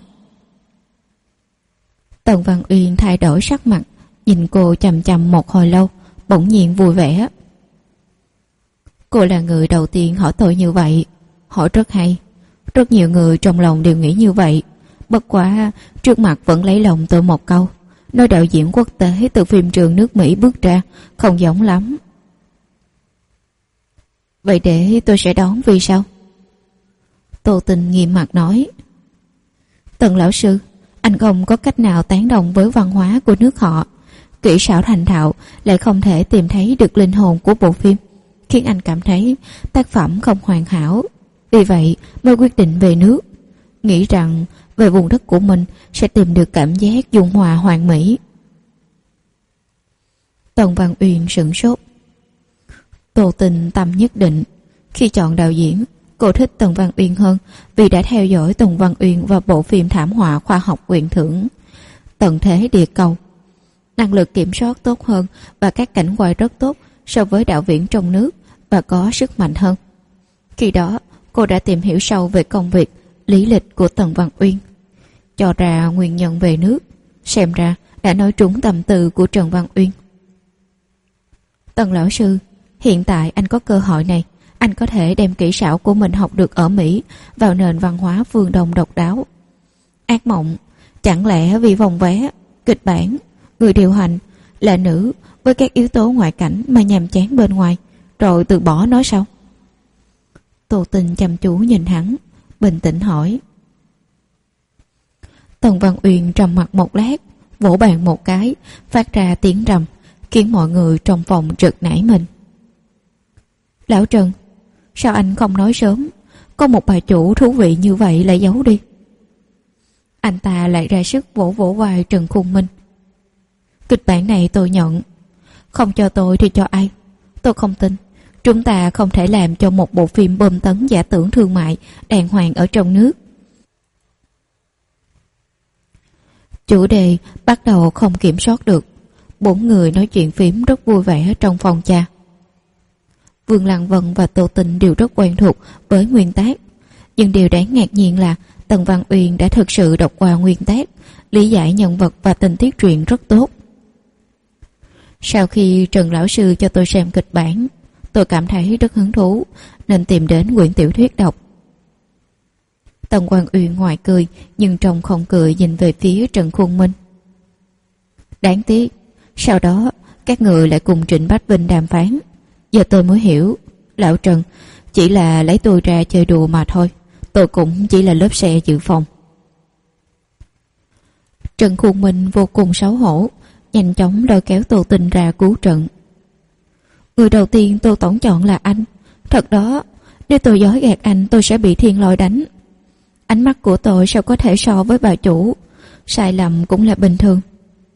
Speaker 2: Tần Văn Uyên thay đổi sắc mặt, nhìn cô chằm chằm một hồi lâu, bỗng nhiên vui vẻ. Cô là người đầu tiên hỏi tôi như vậy. Hỏi rất hay. Rất nhiều người trong lòng đều nghĩ như vậy. Bất quá trước mặt vẫn lấy lòng tôi một câu, nói đạo diễn quốc tế từ phim trường nước Mỹ bước ra không giống lắm. Vậy để tôi sẽ đón vì sao? Tô Tinh nghiêm mặt nói. Tần lão sư, anh không có cách nào tán đồng với văn hóa của nước họ. Kỹ xảo thành thạo lại không thể tìm thấy được linh hồn của bộ phim, khiến anh cảm thấy tác phẩm không hoàn hảo. Vì vậy mới quyết định về nước, nghĩ rằng về vùng đất của mình sẽ tìm được cảm giác dung hòa hoàn mỹ. Tần Văn Uyên sửng sốt. Tô Tinh tâm nhất định. Khi chọn đạo diễn, cô thích Tần Văn Uyên hơn vì đã theo dõi Tần Văn Uyên vào bộ phim thảm họa khoa học quyền thưởng Tận thế địa cầu. Năng lực kiểm soát tốt hơn và các cảnh quay rất tốt so với đạo diễn trong nước và có sức mạnh hơn. Khi đó, cô đã tìm hiểu sâu về công việc, lý lịch của Tần Văn Uyên, cho ra nguyên nhân về nước. Xem ra đã nói trúng tâm tư của Trần Văn Uyên. Tần lão sư, hiện tại anh có cơ hội này, anh có thể đem kỹ xảo của mình học được ở Mỹ vào nền văn hóa phương Đông độc đáo. Ác mộng, chẳng lẽ vì vòng vé, kịch bản, người điều hành là nữ với các yếu tố ngoại cảnh mà nhàm chán bên ngoài, rồi từ bỏ nói sao? Tô Tinh chăm chú nhìn hắn, bình tĩnh hỏi. Tần Văn Uyên trầm mặt một lát, vỗ bàn một cái, phát ra tiếng rầm, khiến mọi người trong phòng giật nảy mình. Lão Trần, sao anh không nói sớm? Có một bà chủ thú vị như vậy lại giấu đi. Anh ta lại ra sức vỗ vỗ vai Trần Khung Minh. Kịch bản này tôi nhận. Không cho tôi thì cho ai? Tôi không tin. Chúng ta không thể làm cho một bộ phim bom tấn giả tưởng thương mại đàng hoàng ở trong nước. Chủ đề bắt đầu không kiểm soát được. 4 người nói chuyện phím rất vui vẻ trong phòng trà. Vương Lăng Vân và Tô Tinh đều rất quen thuộc với nguyên tác, nhưng điều đáng ngạc nhiên là Tần Văn Uyên đã thực sự đọc qua nguyên tác, lý giải nhân vật và tình tiết truyện rất tốt. Sau khi Trần lão sư cho tôi xem kịch bản, tôi cảm thấy rất hứng thú nên tìm đến quyển tiểu thuyết đọc. Tần Văn Uyên ngoài cười nhưng trong không cười nhìn về phía Trần Khung Minh. Đáng tiếc, sau đó các người lại cùng Trịnh Bách Vinh đàm phán. Giờ tôi mới hiểu, lão Trần chỉ là lấy tôi ra chơi đùa mà thôi. tôi cũng chỉ là lớp xe dự phòng. Trần Khuôn Minh vô cùng xấu hổ, nhanh chóng lôi kéo Tô Tình ra cứu trận. Người đầu tiên Tô tổng chọn là anh. Thật đó, nếu tôi dối gạt anh tôi sẽ bị thiên lôi đánh. Ánh mắt của tôi sao có thể so với bà chủ, sai lầm cũng là bình thường.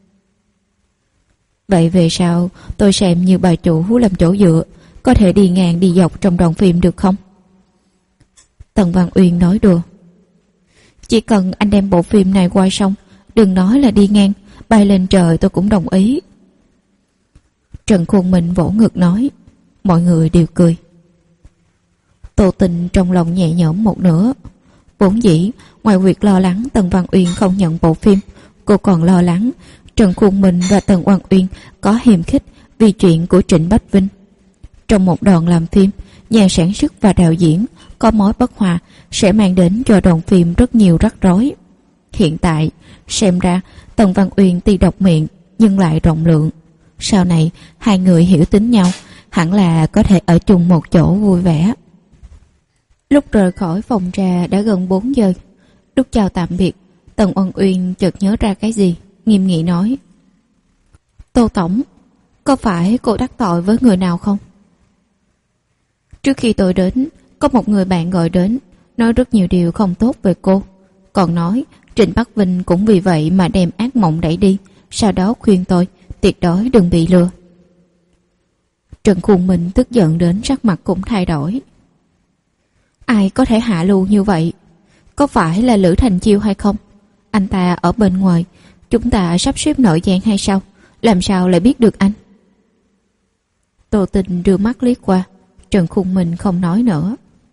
Speaker 2: Vậy về sau tôi xem như bà chủ làm chỗ dựa, có thể đi ngang đi dọc trong đoàn phim được không? Tần Văn Uyên nói đùa. Chỉ cần anh đem bộ phim này quay xong, đừng nói là đi ngang, bay lên trời tôi cũng đồng ý. Trần Khuôn Minh vỗ ngực nói. Mọi người đều cười. Tô Tình trong lòng nhẹ nhõm một nửa. Vốn dĩ ngoài việc lo lắng Tần Văn Uyên không nhận bộ phim, cô còn lo lắng Trần Khuôn Minh và Tần Văn Uyên có hiềm khích vì chuyện của Trịnh Bách Vinh. Trong một đoàn làm phim, nhà sản xuất và đạo diễn có mối bất hòa sẽ mang đến cho đoàn phim rất nhiều rắc rối. Hiện tại xem ra Tần Văn Uyên tuy độc miệng nhưng lại rộng lượng. Sau này hai người hiểu tính nhau, hẳn là có thể ở chung một chỗ vui vẻ. Lúc rời khỏi phòng trà đã gần 4 giờ. Lúc chào tạm biệt, Tần Văn Uyên chợt nhớ ra cái gì, nghiêm nghị nói. Tô tổng, có phải cô đắc tội với người nào không? Trước khi tôi đến, có một người bạn gọi đến, nói rất nhiều điều không tốt về cô. Còn nói Trịnh Bắc Vinh cũng vì vậy mà đem ác mộng đẩy đi, sau đó khuyên tôi tuyệt đối đừng bị lừa. Trần Khuôn Minh tức giận đến sắc mặt cũng thay đổi. Ai có thể hạ lưu như vậy? Có phải là Lữ Thành Chiêu hay không? Anh ta ở bên ngoài, chúng ta sắp xếp nội gián hay sao? Làm sao lại biết được anh? Tô Tình đưa mắt liếc qua, Trần Khuôn Minh không nói nữa.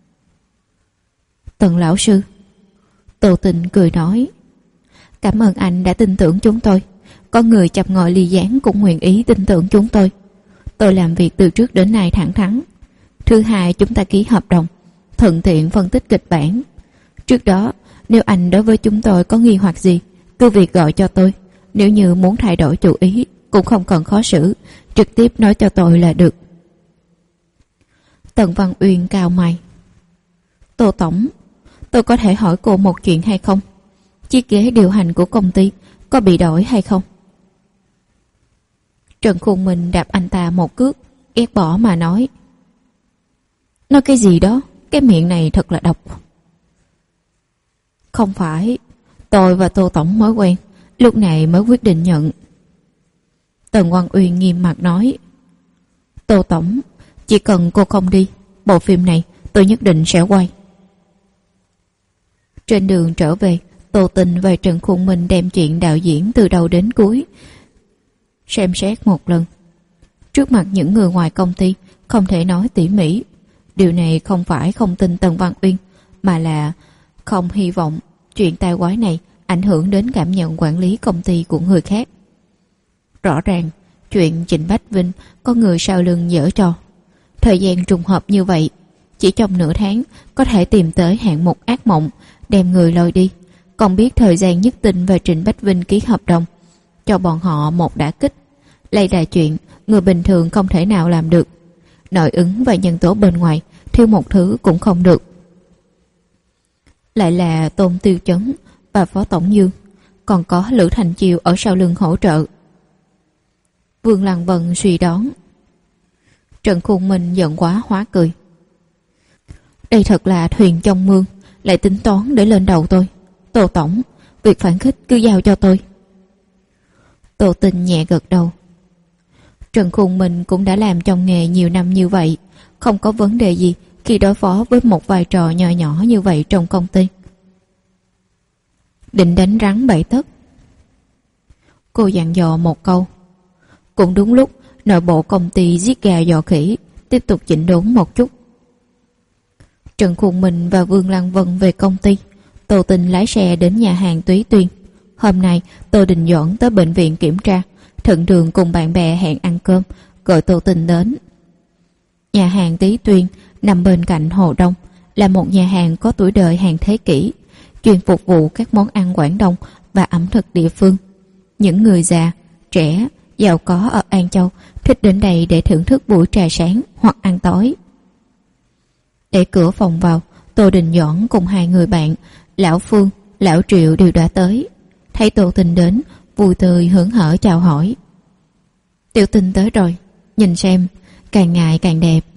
Speaker 2: Tần lão sư. Tô Tình cười nói. Cảm ơn anh đã tin tưởng chúng tôi. Có người chập ngòi ly gián cũng nguyện ý tin tưởng chúng tôi. Tôi làm việc từ trước đến nay thẳng thắn. Thứ hai, chúng ta ký hợp đồng, thuận tiện phân tích kịch bản. Trước đó, nếu anh đối với chúng tôi có nghi hoặc gì, cứ việc gọi cho tôi. Nếu như muốn thay đổi chủ ý, cũng không cần khó xử, trực tiếp nói cho tôi là được. Tần Văn Uyên cau mày. Tô tổng, tôi có thể hỏi cô một chuyện hay không? Chiếc ghế điều hành của công ty có bị đổi hay không? Trần Khuôn Minh đạp anh ta một cước, ghét bỏ mà nói. Nói cái gì đó, cái miệng này thật là độc. Không phải, tôi và Tô tổng mới quen, lúc này mới quyết định nhận. Tần Văn Uyên nghiêm mặt nói. Tô tổng, chỉ cần cô không đi, bộ phim này tôi nhất định sẽ quay. Trên đường trở về, Tô Tình và Trần Khuôn Minh đem chuyện đạo diễn từ đầu đến cuối xem xét một lần. Trước mặt những người ngoài công ty không thể nói tỉ mỉ. Điều này không phải không tin Tần Văn Uyên, mà là không hy vọng chuyện tai quái này ảnh hưởng đến cảm nhận quản lý công ty của người khác. Rõ ràng chuyện Trịnh Bách Vinh có người sau lưng giở trò. Thời gian trùng hợp như vậy, chỉ trong nửa tháng có thể tìm tới hạng mục ác mộng, đem người lôi đi. Còn biết thời gian Nhất Tinh và Trịnh Bách Vinh ký hợp đồng, cho bọn họ một đả kích. Đây là chuyện người bình thường không thể nào làm được. Nội ứng và nhân tố bên ngoài thiếu một thứ cũng không được. Lại là Tôn Tiêu Chấn và Phó Tổng Dương, còn có Lữ Thành Chiêu ở sau lưng hỗ trợ. Vương Lăng Vân suy đoán. Trần Khuôn Minh giận quá hóa cười. Đây thật là thuyền trong mương, lại tính toán để lên đầu tôi. Tô tổng, việc phản khích cứ giao cho tôi. Tô Tình nhẹ gật đầu. Trần Khuôn Minh cũng đã làm trong nghề nhiều năm như vậy, không có vấn đề gì khi đối phó với một vai trò nhỏ nhỏ như vậy trong công ty. Định đánh rắn 7 tấc. Cô dặn dò một câu. Cũng đúng lúc nội bộ công ty giết gà dò khỉ, tiếp tục chỉnh đốn một chút. Trần Khuôn Minh và Vương Lăng Vân về công ty, Tô Tình lái xe đến nhà hàng Túy Tuyên. Hôm nay Tô Đình Doãn tới bệnh viện kiểm tra, thuận đường cùng bạn bè hẹn ăn cơm, gọi Tô Tình đến. Nhà hàng Túy Tuyên nằm bên cạnh Hồ Đông, là một nhà hàng có tuổi đời hàng thế kỷ, chuyên phục vụ các món ăn Quảng Đông và ẩm thực địa phương. Những người già, trẻ, giàu có ở An Châu thích đến đây để thưởng thức buổi trà sáng hoặc ăn tối. Để cửa phòng vào, Tô Đình Doãn cùng hai người bạn, lão Phương, lão Triệu đều đã tới. Thấy Tô Tình đến, vui tươi hớn hở chào hỏi. Tiểu Tình tới rồi, nhìn xem, càng ngày càng đẹp.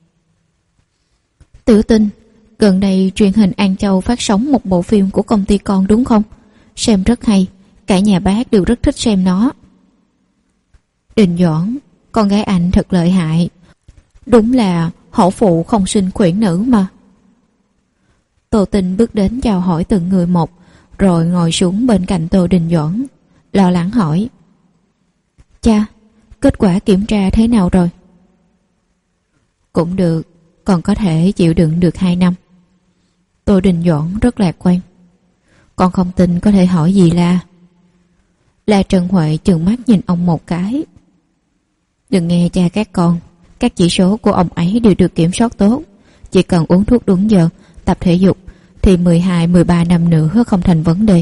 Speaker 2: Tiểu Tình, gần đây truyền hình An Châu phát sóng một bộ phim của công ty con đúng không? Xem rất hay, cả nhà bác đều rất thích xem nó. Đình Doãn, con gái anh thật lợi hại. Đúng là hổ phụ không sinh khuyển nữ mà. Tô Tình bước đến chào hỏi từng người một, rồi ngồi xuống bên cạnh Tô Đình Doãn, lo lắng hỏi. Cha, kết quả kiểm tra thế nào rồi? Cũng được, còn có thể chịu đựng được 2 năm. Tô Đình Doãn rất lạc quan. Con không tin có thể hỏi gì La. La Trân Huệ trừng mắt nhìn ông một cái. Đừng nghe cha các con, các chỉ số của ông ấy đều được kiểm soát tốt. Chỉ cần uống thuốc đúng giờ, tập thể dục thì 12-13 năm nữa không thành vấn đề.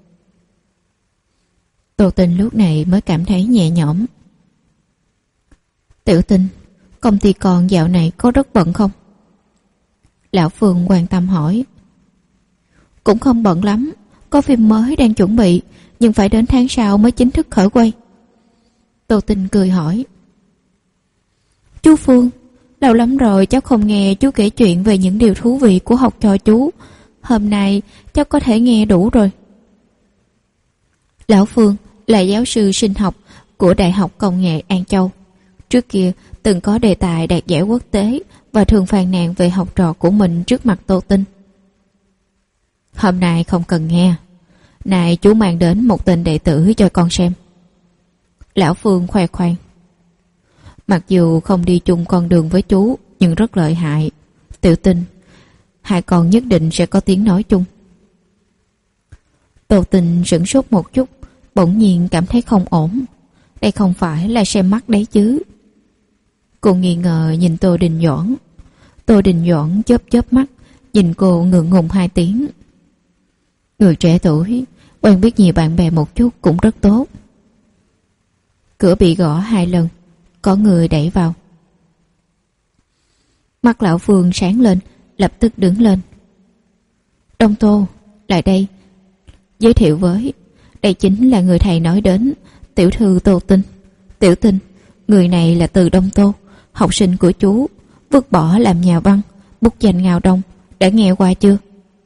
Speaker 2: Tô Tình lúc này mới cảm thấy nhẹ nhõm. Tiểu Tình, công ty con dạo này có rất bận không? Lão Phương quan tâm hỏi. Cũng không bận lắm, có phim mới đang chuẩn bị, nhưng phải đến tháng sau mới chính thức khởi quay. Tô Tình cười hỏi. Chú Phương, lâu lắm rồi cháu không nghe chú kể chuyện về những điều thú vị của học trò chú. Hôm nay cháu có thể nghe đủ rồi. Lão Phương là giáo sư sinh học của Đại học Công nghệ An Châu. Trước kia từng có đề tài đạt giải quốc tế và thường phàn nàn về học trò của mình trước mặt Tô Tình. Hôm nay không cần nghe. Này chú mang đến một tên đệ tử cho con xem. Lão Phương khoe khoang. Mặc dù không đi chung con đường với chú, nhưng rất lợi hại. Tiểu Tình, hai con nhất định sẽ có tiếng nói chung. Tô Tình sửng sốt một chút, bỗng nhiên cảm thấy không ổn. Đây không phải là xem mắt đấy chứ. Cô nghi ngờ nhìn Tô Đình Doãn. Tô Đình Doãn chớp chớp mắt, nhìn cô ngượng ngùng 2 tiếng. Người trẻ tuổi, quen biết nhiều bạn bè một chút cũng rất tốt. Cửa bị gõ 2 lần, có người đẩy vào. Mắt lão Phương sáng lên, lập tức đứng lên. Đông Tô, lại đây. Giới thiệu với, đây chính là người thầy nói đến, tiểu thư Tô Tình. Tiểu Tình, người này là Từ Đông Tô, học sinh của chú, vứt bỏ làm nhà văn, bút danh Ngao Đông, đã nghe qua chưa?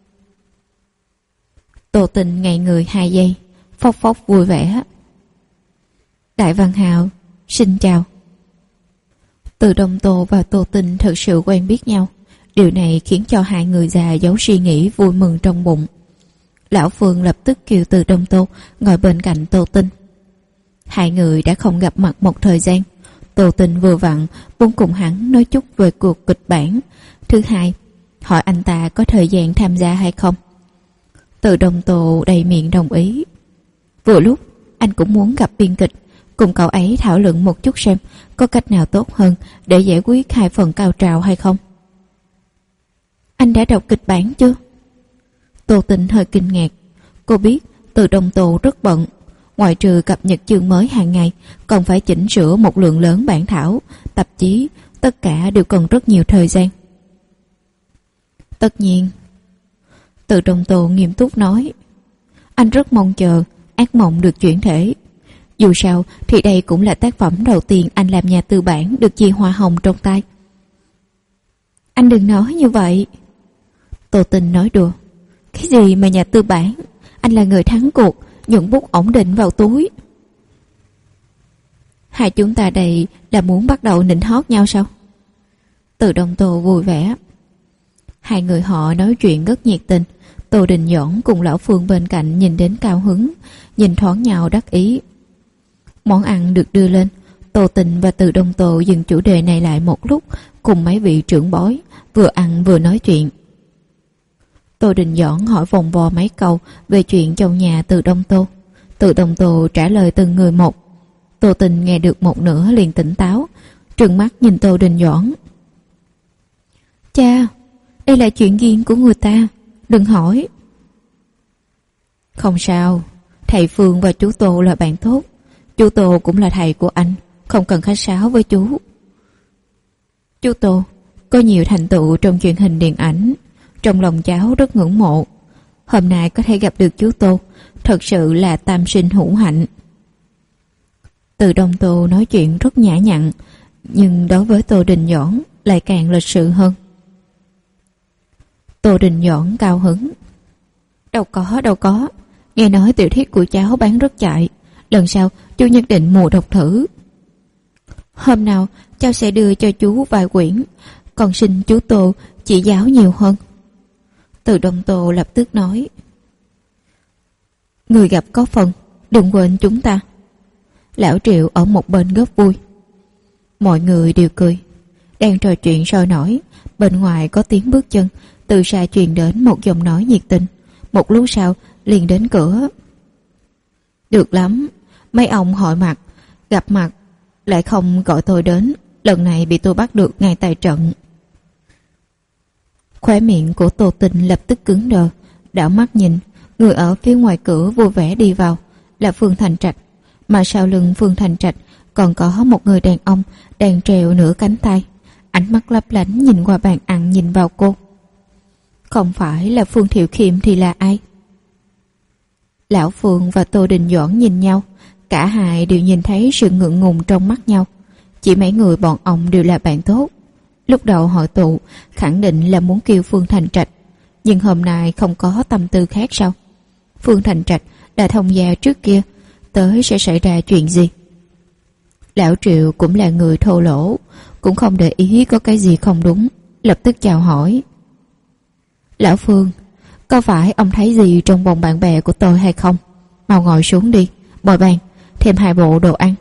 Speaker 2: Tô Tình ngây người 2 giây, phốc phốc vui vẻ. Đại Văn Hào, xin chào. Từ Đông Tô và Tô Tình thực sự quen biết nhau. Điều này khiến cho hai người già giấu suy nghĩ vui mừng trong bụng. Lão Phương lập tức kêu Từ Đông Tô ngồi bên cạnh Tô Tình. Hai người đã không gặp mặt một thời gian. Tô Tình vừa vặn muốn cùng hắn nói chút về cuộc kịch bản. Thứ hai, hỏi anh ta có thời gian tham gia hay không. Từ Đông Tô đầy miệng đồng ý. Vừa lúc anh cũng muốn gặp biên kịch, cùng cậu ấy thảo luận một chút xem có cách nào tốt hơn để giải quyết 2 phần cao trào hay không. Anh đã đọc kịch bản chưa? Tô Tình hơi kinh ngạc. Cô biết Từ Đông Tô rất bận, ngoại trừ cập nhật chương mới hàng ngày, còn phải chỉnh sửa một lượng lớn bản thảo, tạp chí, tất cả đều cần rất nhiều thời gian. Tất nhiên. Từ Đông Tô nghiêm túc nói. Anh rất mong chờ ác mộng được chuyển thể. Dù sao thì đây cũng là tác phẩm đầu tiên anh làm nhà tư bản được chia hoa hồng trong tay. Anh đừng nói như vậy. Tô Tình nói đùa. Cái gì mà nhà tư bản? Anh là người thắng cuộc, nhuận bút ổn định vào túi. Hai chúng ta đây là muốn bắt đầu nịnh hót nhau sao? Từ Đông Tô vui vẻ. Hai người họ nói chuyện rất nhiệt tình. Tô Đình Doãn cùng lão Phương bên cạnh nhìn đến cao hứng, nhìn thoáng nhau đắc ý. Món ăn được đưa lên. Tô Tình và Từ Đông Tô dừng chủ đề này lại một lúc, cùng mấy vị trưởng bối vừa ăn vừa nói chuyện. Tô Đình Doãn hỏi vòng vo mấy câu về chuyện trong nhà Từ Đông Tô. Từ Đông Tô trả lời từng người một. Tô Tình nghe được một nửa liền tỉnh táo, trừng mắt nhìn Tô Đình Doãn. Cha, đây là chuyện riêng của người ta, đừng hỏi. Không sao, thầy Phương và chú Tô là bạn tốt. Chú Tô cũng là thầy của anh, không cần khách sáo với chú. Chú Tô có nhiều thành tựu trong truyền hình điện ảnh. Trong lòng cháu rất ngưỡng mộ. Hôm nay có thể gặp được chú Tô, thật sự là tam sinh hữu hạnh. Từ Đông Tô nói chuyện rất nhã nhặn, nhưng đối với Tô Đình Doãn lại càng lịch sự hơn. Tô Đình Doãn cao hứng. Đâu có. Nghe nói tiểu thuyết của cháu bán rất chạy. Lần sau chú nhất định mua đọc thử. Hôm nào cháu sẽ đưa cho chú vài quyển, còn xin chú Tô chỉ giáo nhiều hơn. Từ Đông Tô lập tức nói. Người gặp có phần, đừng quên chúng ta. Lão Triệu ở một bên góp vui. Mọi người đều cười. Đang trò chuyện sôi nổi, bên ngoài có tiếng bước chân, từ xa truyền đến một giọng nói nhiệt tình. Một lúc sau liền đến cửa. Được lắm, mấy ông hội mặt, gặp mặt lại không gọi tôi đến, lần này bị tôi bắt được ngay tại trận. Khóe miệng của Tô Tình lập tức cứng đờ, đảo mắt nhìn, người ở phía ngoài cửa vui vẻ đi vào là Phương Thành Trạch, mà sau lưng Phương Thành Trạch còn có một người đàn ông đang trèo nửa cánh tay, ánh mắt lấp lánh nhìn qua bàn ăn nhìn vào cô. Không phải là Phương Thiệu Khiêm thì là ai? Lão Phương và Tô Đình Doãn nhìn nhau, cả hai đều nhìn thấy sự ngượng ngùng trong mắt nhau. Chỉ mấy người bọn ông đều là bạn tốt. Lúc đầu hội tụ khẳng định là muốn kêu Phương Thành Trạch, nhưng hôm nay không có tâm tư khác sao? Phương Thành Trạch đã thông gia trước kia, tới sẽ xảy ra chuyện gì? Lão Triệu cũng là người thô lỗ, cũng không để ý có cái gì không đúng, lập tức chào hỏi. Lão Phương, có phải ông thấy gì trong vòng bạn bè của tôi hay không? Mau ngồi xuống đi, bồi bàn, thêm 2 bộ đồ ăn.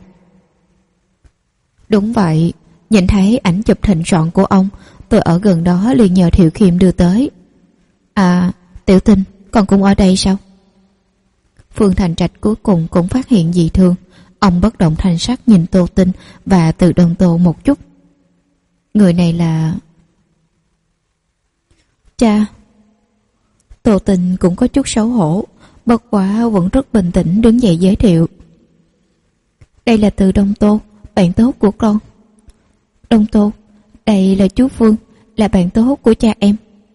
Speaker 2: Đúng vậy, nhìn thấy ảnh chụp thịnh soạn của ông, tôi ở gần đó liền nhờ Thiệu Khiêm đưa tới. À, Tiểu Tình, con cũng ở đây sao? Phương Thành Trạch cuối cùng cũng phát hiện dị thường. Ông bất động thanh sắc nhìn Tô Tinh và Từ Đông Tô một chút. Người này là... Cha. Tô Tinh cũng có chút xấu hổ, bất quá vẫn rất bình tĩnh đứng dậy giới thiệu. Đây là Từ Đông Tô, bạn tốt của con. Đông Tô, đây là chú Phương, là bạn tốt của cha em.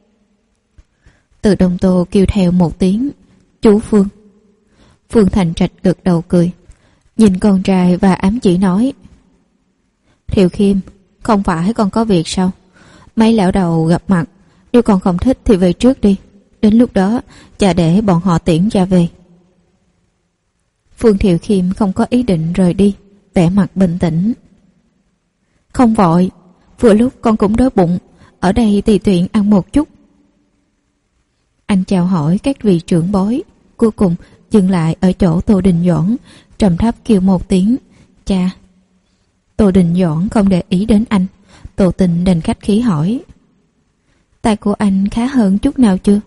Speaker 2: Từ Đông Tô kêu theo một tiếng, chú Phương. Phương Thành Trạch gật đầu cười, nhìn con trai và ám chỉ nói. Thiệu Khiêm, không phải con có việc sao? Mấy lão đầu gặp mặt, nếu con không thích thì về trước đi. Đến lúc đó, cha để bọn họ tiễn cha về. Phương Thiệu Khiêm không có ý định rời đi, vẻ mặt bình tĩnh. Không vội, vừa lúc con cũng đói bụng, ở đây tùy tiện ăn một chút. Anh chào hỏi các vị trưởng bối, cuối cùng dừng lại ở chỗ Tô Đình Doãn, trầm thấp kêu một tiếng, cha. Tô Đình Doãn không để ý đến anh, Tô Tình đành khách khí hỏi. Tai của anh khá hơn chút nào chưa?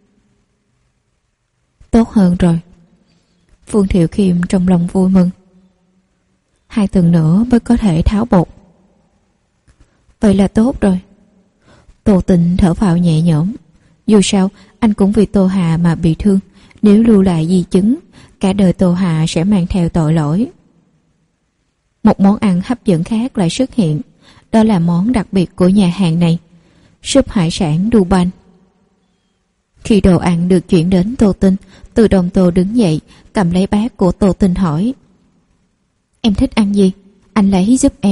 Speaker 2: Tốt hơn rồi. Phương Thiệu Khiêm trong lòng vui mừng. 2 tuần nữa mới có thể tháo bột. Vậy là tốt rồi. Tô Tình thở phào nhẹ nhõm. Dù sao anh cũng vì Tô Hà mà bị thương, nếu lưu lại di chứng, cả đời Tô Hà sẽ mang theo tội lỗi. Một món ăn hấp dẫn khác lại xuất hiện, đó là món đặc biệt của nhà hàng này, súp hải sản Duban. Khi đồ ăn được chuyển đến Tô Tinh, Từ Đông Tô đứng dậy, cầm lấy bát của Tô Tinh hỏi. Em thích ăn gì? Anh lấy giúp em.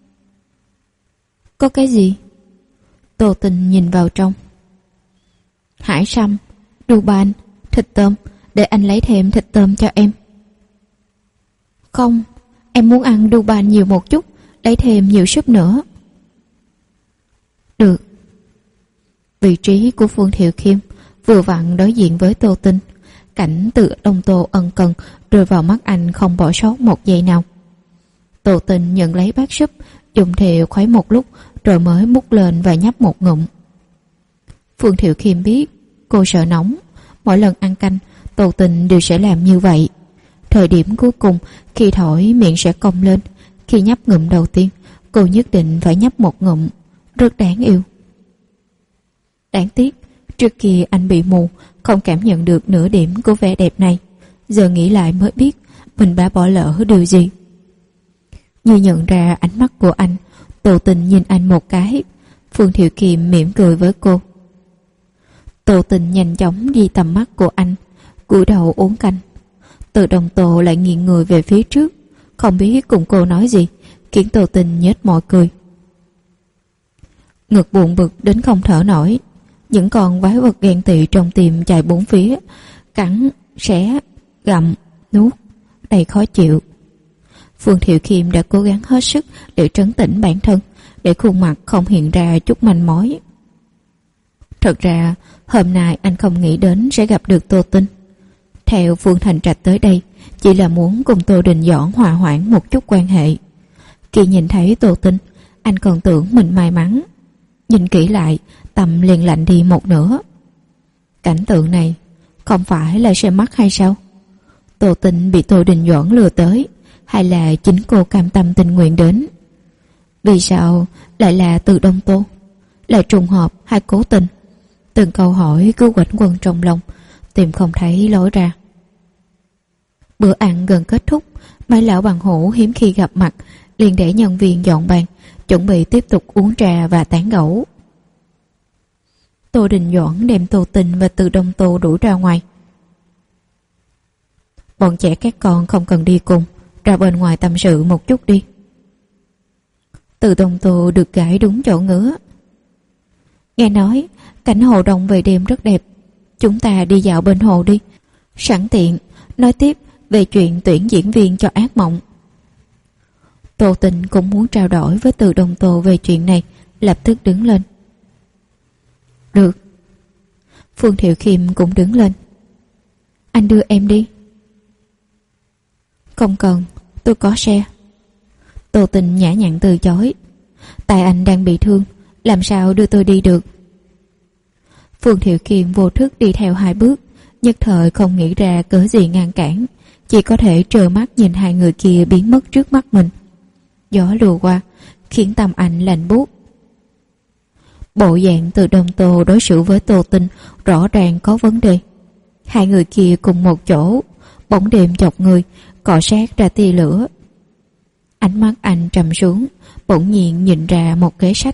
Speaker 2: Có cái gì? Tô Tinh nhìn vào trong. Hải sâm, Duban, thịt tôm, để anh lấy thêm thịt tôm cho em. Không, em muốn ăn Duban nhiều một chút, lấy thêm nhiều súp nữa. Được. Vị trí của Phương Thiệu Khiêm vừa vặn đối diện với Tô Tinh. Cảnh Từ Đông Tô ân cần rơi vào mắt anh không bỏ sót một giây nào. Tô Tinh nhận lấy bát súp, dùng thìa khuấy một lúc rồi mới múc lên và nhấp một ngụm. Phương Thiệu Khiêm biết cô sợ nóng, mỗi lần ăn canh Tô Tinh đều sẽ làm như vậy. Thời điểm cuối cùng, khi thổi miệng sẽ cong lên, khi nhấp ngụm đầu tiên cô nhất định phải nhấp một ngụm, rất đáng yêu. Đáng tiếc, trước kia anh bị mù, không cảm nhận được nửa điểm của vẻ đẹp này. Giờ nghĩ lại mới biết mình đã bỏ lỡ điều gì. Như nhận ra ánh mắt của anh, Tô Tình nhìn anh một cái. Phương Thiệu Kiệm mỉm cười với cô. Tô Tình nhanh chóng đi tầm mắt của anh, cúi đầu uống canh. Từ Đồng Tô lại nghiêng người về phía trước, không biết cùng cô nói gì, khiến Tô Tình nhếch môi cười. Ngực buồn bực đến không thở nổi, những con quái vật ghen tị trong tim chạy bốn phía, cắn, xé, gặm, nuốt, đầy khó chịu. Phương Thiệu Khiêm đã cố gắng hết sức để trấn tĩnh bản thân, để khuôn mặt không hiện ra chút manh mối. Thật ra hôm nay anh không nghĩ đến sẽ gặp được Tô Tinh. Theo Phương Thành Trạch tới đây chỉ là muốn cùng Tô Đình Doãn hòa hoãn một chút quan hệ. Khi nhìn thấy Tô Tinh, anh còn tưởng mình may mắn. Nhìn kỹ lại, tâm liền lạnh đi một nửa. Cảnh tượng này không phải là sẽ mắc hay sao? Tô Tinh bị Tô Đình Doãn lừa tới, hay là chính cô cam tâm tình nguyện đến? Vì sao lại là Từ Đông Tô? Là trùng hợp hay cố tình? Từng câu hỏi cứ quẩn quẩn trong lòng, tìm không thấy lối ra. Bữa ăn gần kết thúc, mấy lão bằng hữu hiếm khi gặp mặt liền để nhân viên dọn bàn, chuẩn bị tiếp tục uống trà và tán gẫu. Tô Đình Doãn đem Tô Tình và Từ Đông Tô đuổi ra ngoài. Bọn trẻ các con không cần đi cùng, ra bên ngoài tâm sự một chút đi. Từ Đông Tô được gãi đúng chỗ ngứa. Nghe nói cảnh hồ đông về đêm rất đẹp, chúng ta đi dạo bên hồ đi, sẵn tiện nói tiếp về chuyện tuyển diễn viên cho Ác Mộng. Tô Tình cũng muốn trao đổi với Từ Đông Tô về chuyện này, lập tức đứng lên. Được. Phương Thiệu Khiêm cũng đứng lên. Anh đưa em đi. Không cần, tôi có xe. Tô Tình nhã nhặn từ chối. Tại anh đang bị thương, làm sao đưa tôi đi được? Phương Thiệu Khiêm vô thức đi theo hai bước, nhất thời không nghĩ ra cớ gì ngăn cản, chỉ có thể trơ mắt nhìn hai người kia biến mất trước mắt mình. Gió lùa qua, khiến tâm anh lạnh buốt. Bộ dạng Từ Đông Tô đối xử với Tô Tinh rõ ràng có vấn đề. Hai người kia cùng một chỗ, bóng đêm chọc người, cọ sát ra tia lửa. Ánh mắt anh trầm xuống, bỗng nhiên nhìn ra một kế sách.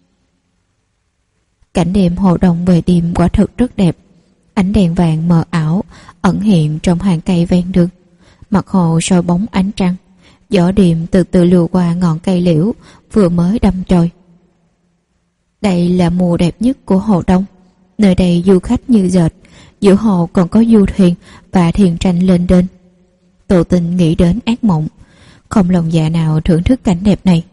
Speaker 2: Cảnh đêm hồ đông về đêm quả thực rất đẹp. Ánh đèn vàng mờ ảo ẩn hiện trong hàng cây ven đường. Mặt hồ soi bóng ánh trăng. Gió đêm từ từ lùa qua ngọn cây liễu vừa mới đâm chồi. Đây là mùa đẹp nhất của hồ đông. Nơi đây du khách như dệt, giữa hồ còn có du thuyền và thuyền tranh lên đên. Tô Tình nghĩ đến Ác Mộng, không lòng dạ nào thưởng thức cảnh đẹp này.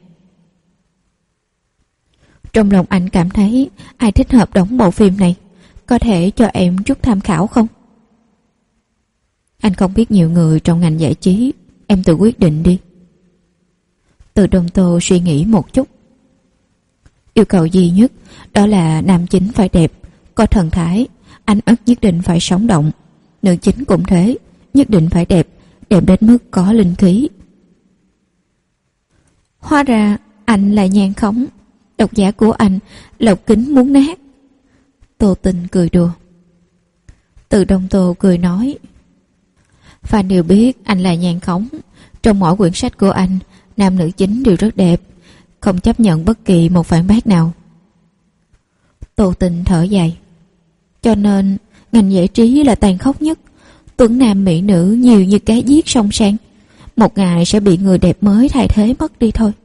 Speaker 2: Trong lòng anh cảm thấy ai thích hợp đóng bộ phim này, có thể cho em chút tham khảo không? Anh không biết nhiều người trong ngành giải trí, em tự quyết định đi. Từ Đông Tô suy nghĩ một chút. Yêu cầu duy nhất đó là nam chính phải đẹp, có thần thái, anh ất nhất định phải sống động. Nữ chính cũng thế, nhất định phải đẹp, đẹp đến mức có linh khí. Hóa ra anh là Nhan Khống, độc giả của anh lộc kính muốn nát. Tô Tình cười đùa. Từ Đông Tô cười nói, fan đều biết anh là Nhan Khống. Trong mỗi quyển sách của anh, nam nữ chính đều rất đẹp, không chấp nhận bất kỳ một phản bác nào. Tô Tình thở dài. Cho nên ngành giải trí là tàn khốc nhất. Tuấn nam mỹ nữ nhiều như cá giết sông sang, một ngày sẽ bị người đẹp mới thay thế mất đi thôi.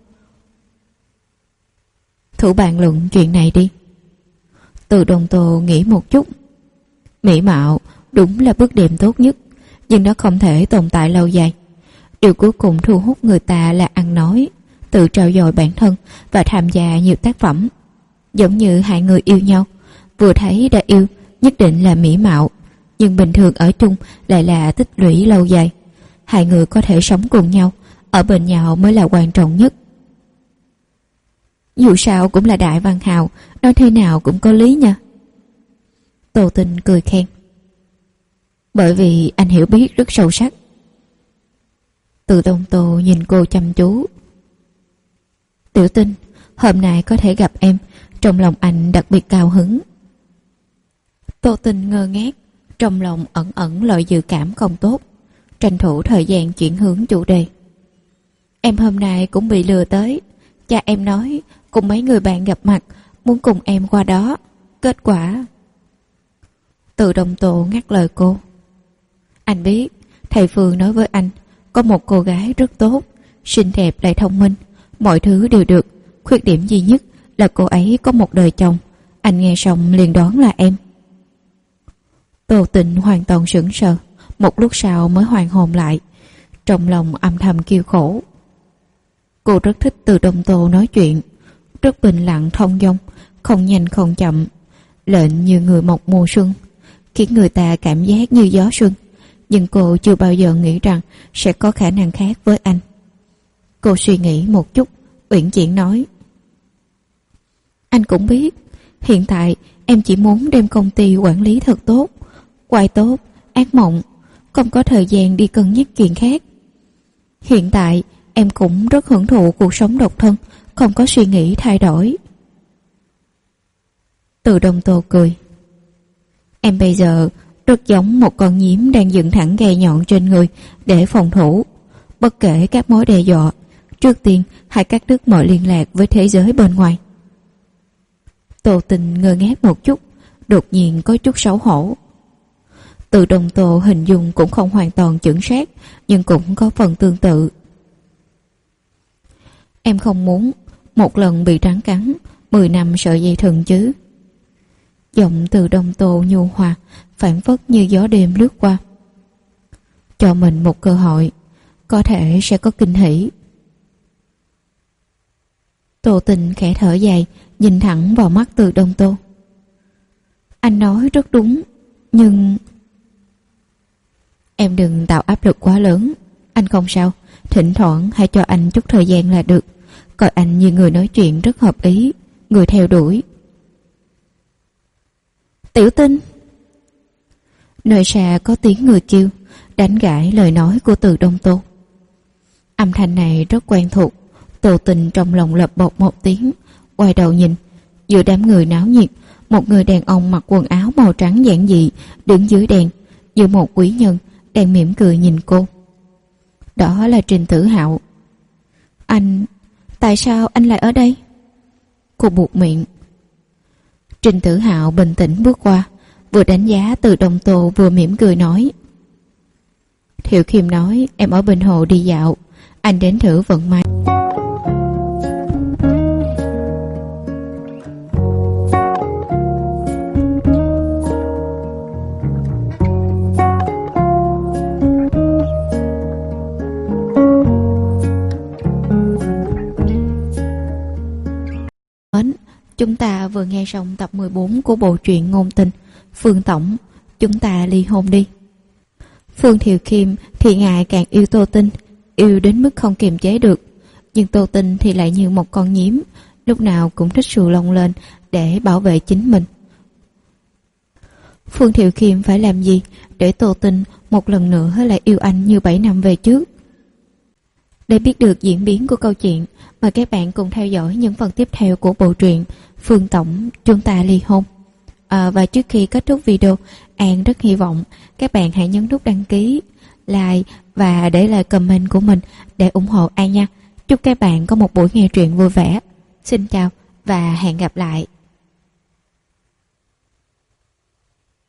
Speaker 2: Thử bàn luận chuyện này đi. Từ Đông Tô nghĩ một chút. Mỹ mạo đúng là bước đệm tốt nhất, nhưng nó không thể tồn tại lâu dài. Điều cuối cùng thu hút người ta là ăn nói, tự trau dồi bản thân và tham gia nhiều tác phẩm. Giống như hai người yêu nhau, vừa thấy đã yêu nhất định là mỹ mạo, nhưng bình thường ở chung lại là tích lũy lâu dài. Hai người có thể sống cùng nhau, ở bên nhau mới là quan trọng nhất. Dù sao cũng là đại văn hào, nói thế nào cũng có lý nha. Tô Tình cười khen. Bởi vì anh hiểu biết rất sâu sắc. Từ Đông Tô nhìn cô chăm chú. Tiểu Tinh, hôm nay có thể gặp em, trong lòng anh đặc biệt cao hứng. Tô Tình ngơ ngác, trong lòng ẩn ẩn loại dự cảm không tốt, tranh thủ thời gian chuyển hướng chủ đề. Em hôm nay cũng bị lừa tới. Cha em nói cùng mấy người bạn gặp mặt, muốn cùng em qua đó. Kết quả... Từ Đông Tô ngắt lời cô. Anh biết, thầy Phương nói với anh, có một cô gái rất tốt, xinh đẹp lại thông minh, mọi thứ đều được, khuyết điểm duy nhất là cô ấy có một đời chồng. Anh nghe xong liền đoán là em. Tô Tịnh hoàn toàn sững sờ, một lúc sau mới hoàn hồn lại, trong lòng âm thầm kêu khổ. Cô rất thích Từ Đông Tô nói chuyện, rất bình lặng thông dong, không nhanh không chậm, lệnh như người một mùa xuân, khiến người ta cảm giác như gió xuân. Nhưng cô chưa bao giờ nghĩ rằng sẽ có khả năng khác với anh. Cô suy nghĩ một chút, uyển chuyển nói. Anh cũng biết, hiện tại em chỉ muốn đem công ty quản lý thật tốt, quay tốt, ác mộng, không có thời gian đi cân nhắc chuyện khác. Hiện tại em cũng rất hưởng thụ cuộc sống độc thân, không có suy nghĩ thay đổi. Từ Đông Tô cười. Em bây giờ rất giống một con nhím đang dựng thẳng gai nhọn trên người để phòng thủ. Bất kể các mối đe dọa, trước tiên hãy cắt đứt mọi liên lạc với thế giới bên ngoài. Tô Tình ngơ ngác một chút, đột nhiên có chút xấu hổ. Từ Đông Tô hình dung cũng không hoàn toàn chuẩn xác, nhưng cũng có phần tương tự. Em không muốn một lần bị rắn cắn, 10 năm sợi dây thừng chứ. Giọng Từ Đông Tô nhu hòa, phảng phất như gió đêm lướt qua. Cho mình một cơ hội, có thể sẽ có kinh hỉ. Tô Tình khẽ thở dài, nhìn thẳng vào mắt Từ Đông Tô. Anh nói rất đúng, nhưng... Em đừng tạo áp lực quá lớn. Anh không sao, thỉnh thoảng hãy cho anh chút thời gian là được. Coi anh như người nói chuyện rất hợp ý, người theo đuổi. Tiểu Tinh! Nơi xa có tiếng người kêu, đánh gãy lời nói của Từ Đông Tô. Âm thanh này rất quen thuộc. Tô Tình trong lòng lập bột một tiếng, quay đầu nhìn. Giữa đám người náo nhiệt, một người đàn ông mặc quần áo màu trắng giản dị đứng dưới đèn, giữa một quý nhân đang mỉm cười nhìn cô. Đó là Trình Tử Hạo. Anh... tại sao anh lại ở đây? Cô buột miệng. Trình Tử Hạo bình tĩnh bước qua, vừa đánh giá Từ Đông Tô vừa mỉm cười nói. Thiệu Khiêm nói em ở bên hồ đi dạo, anh đến thử vận may. Chúng ta vừa nghe xong tập 14 của bộ truyện ngôn tình Phương Tổng, chúng ta ly hôn đi. Phương Thiệu Khiêm thì ngài càng yêu Tô Tinh, yêu đến mức không kiềm chế được. Nhưng Tô Tinh thì lại như một con nhím, lúc nào cũng thích sù lông lên để bảo vệ chính mình. Phương Thiệu Khiêm phải làm gì để Tô Tinh một lần nữa lại yêu anh như 7 năm về trước? Để biết được diễn biến của câu chuyện, mời các bạn cùng theo dõi những phần tiếp theo của bộ truyện Phương Tổng, chúng ta ly hôn. Và trước khi kết thúc video, An rất hy vọng các bạn hãy nhấn nút đăng ký, like và để lại comment của mình để ủng hộ An nha. Chúc các bạn có một buổi nghe truyện vui vẻ. Xin chào và hẹn gặp lại.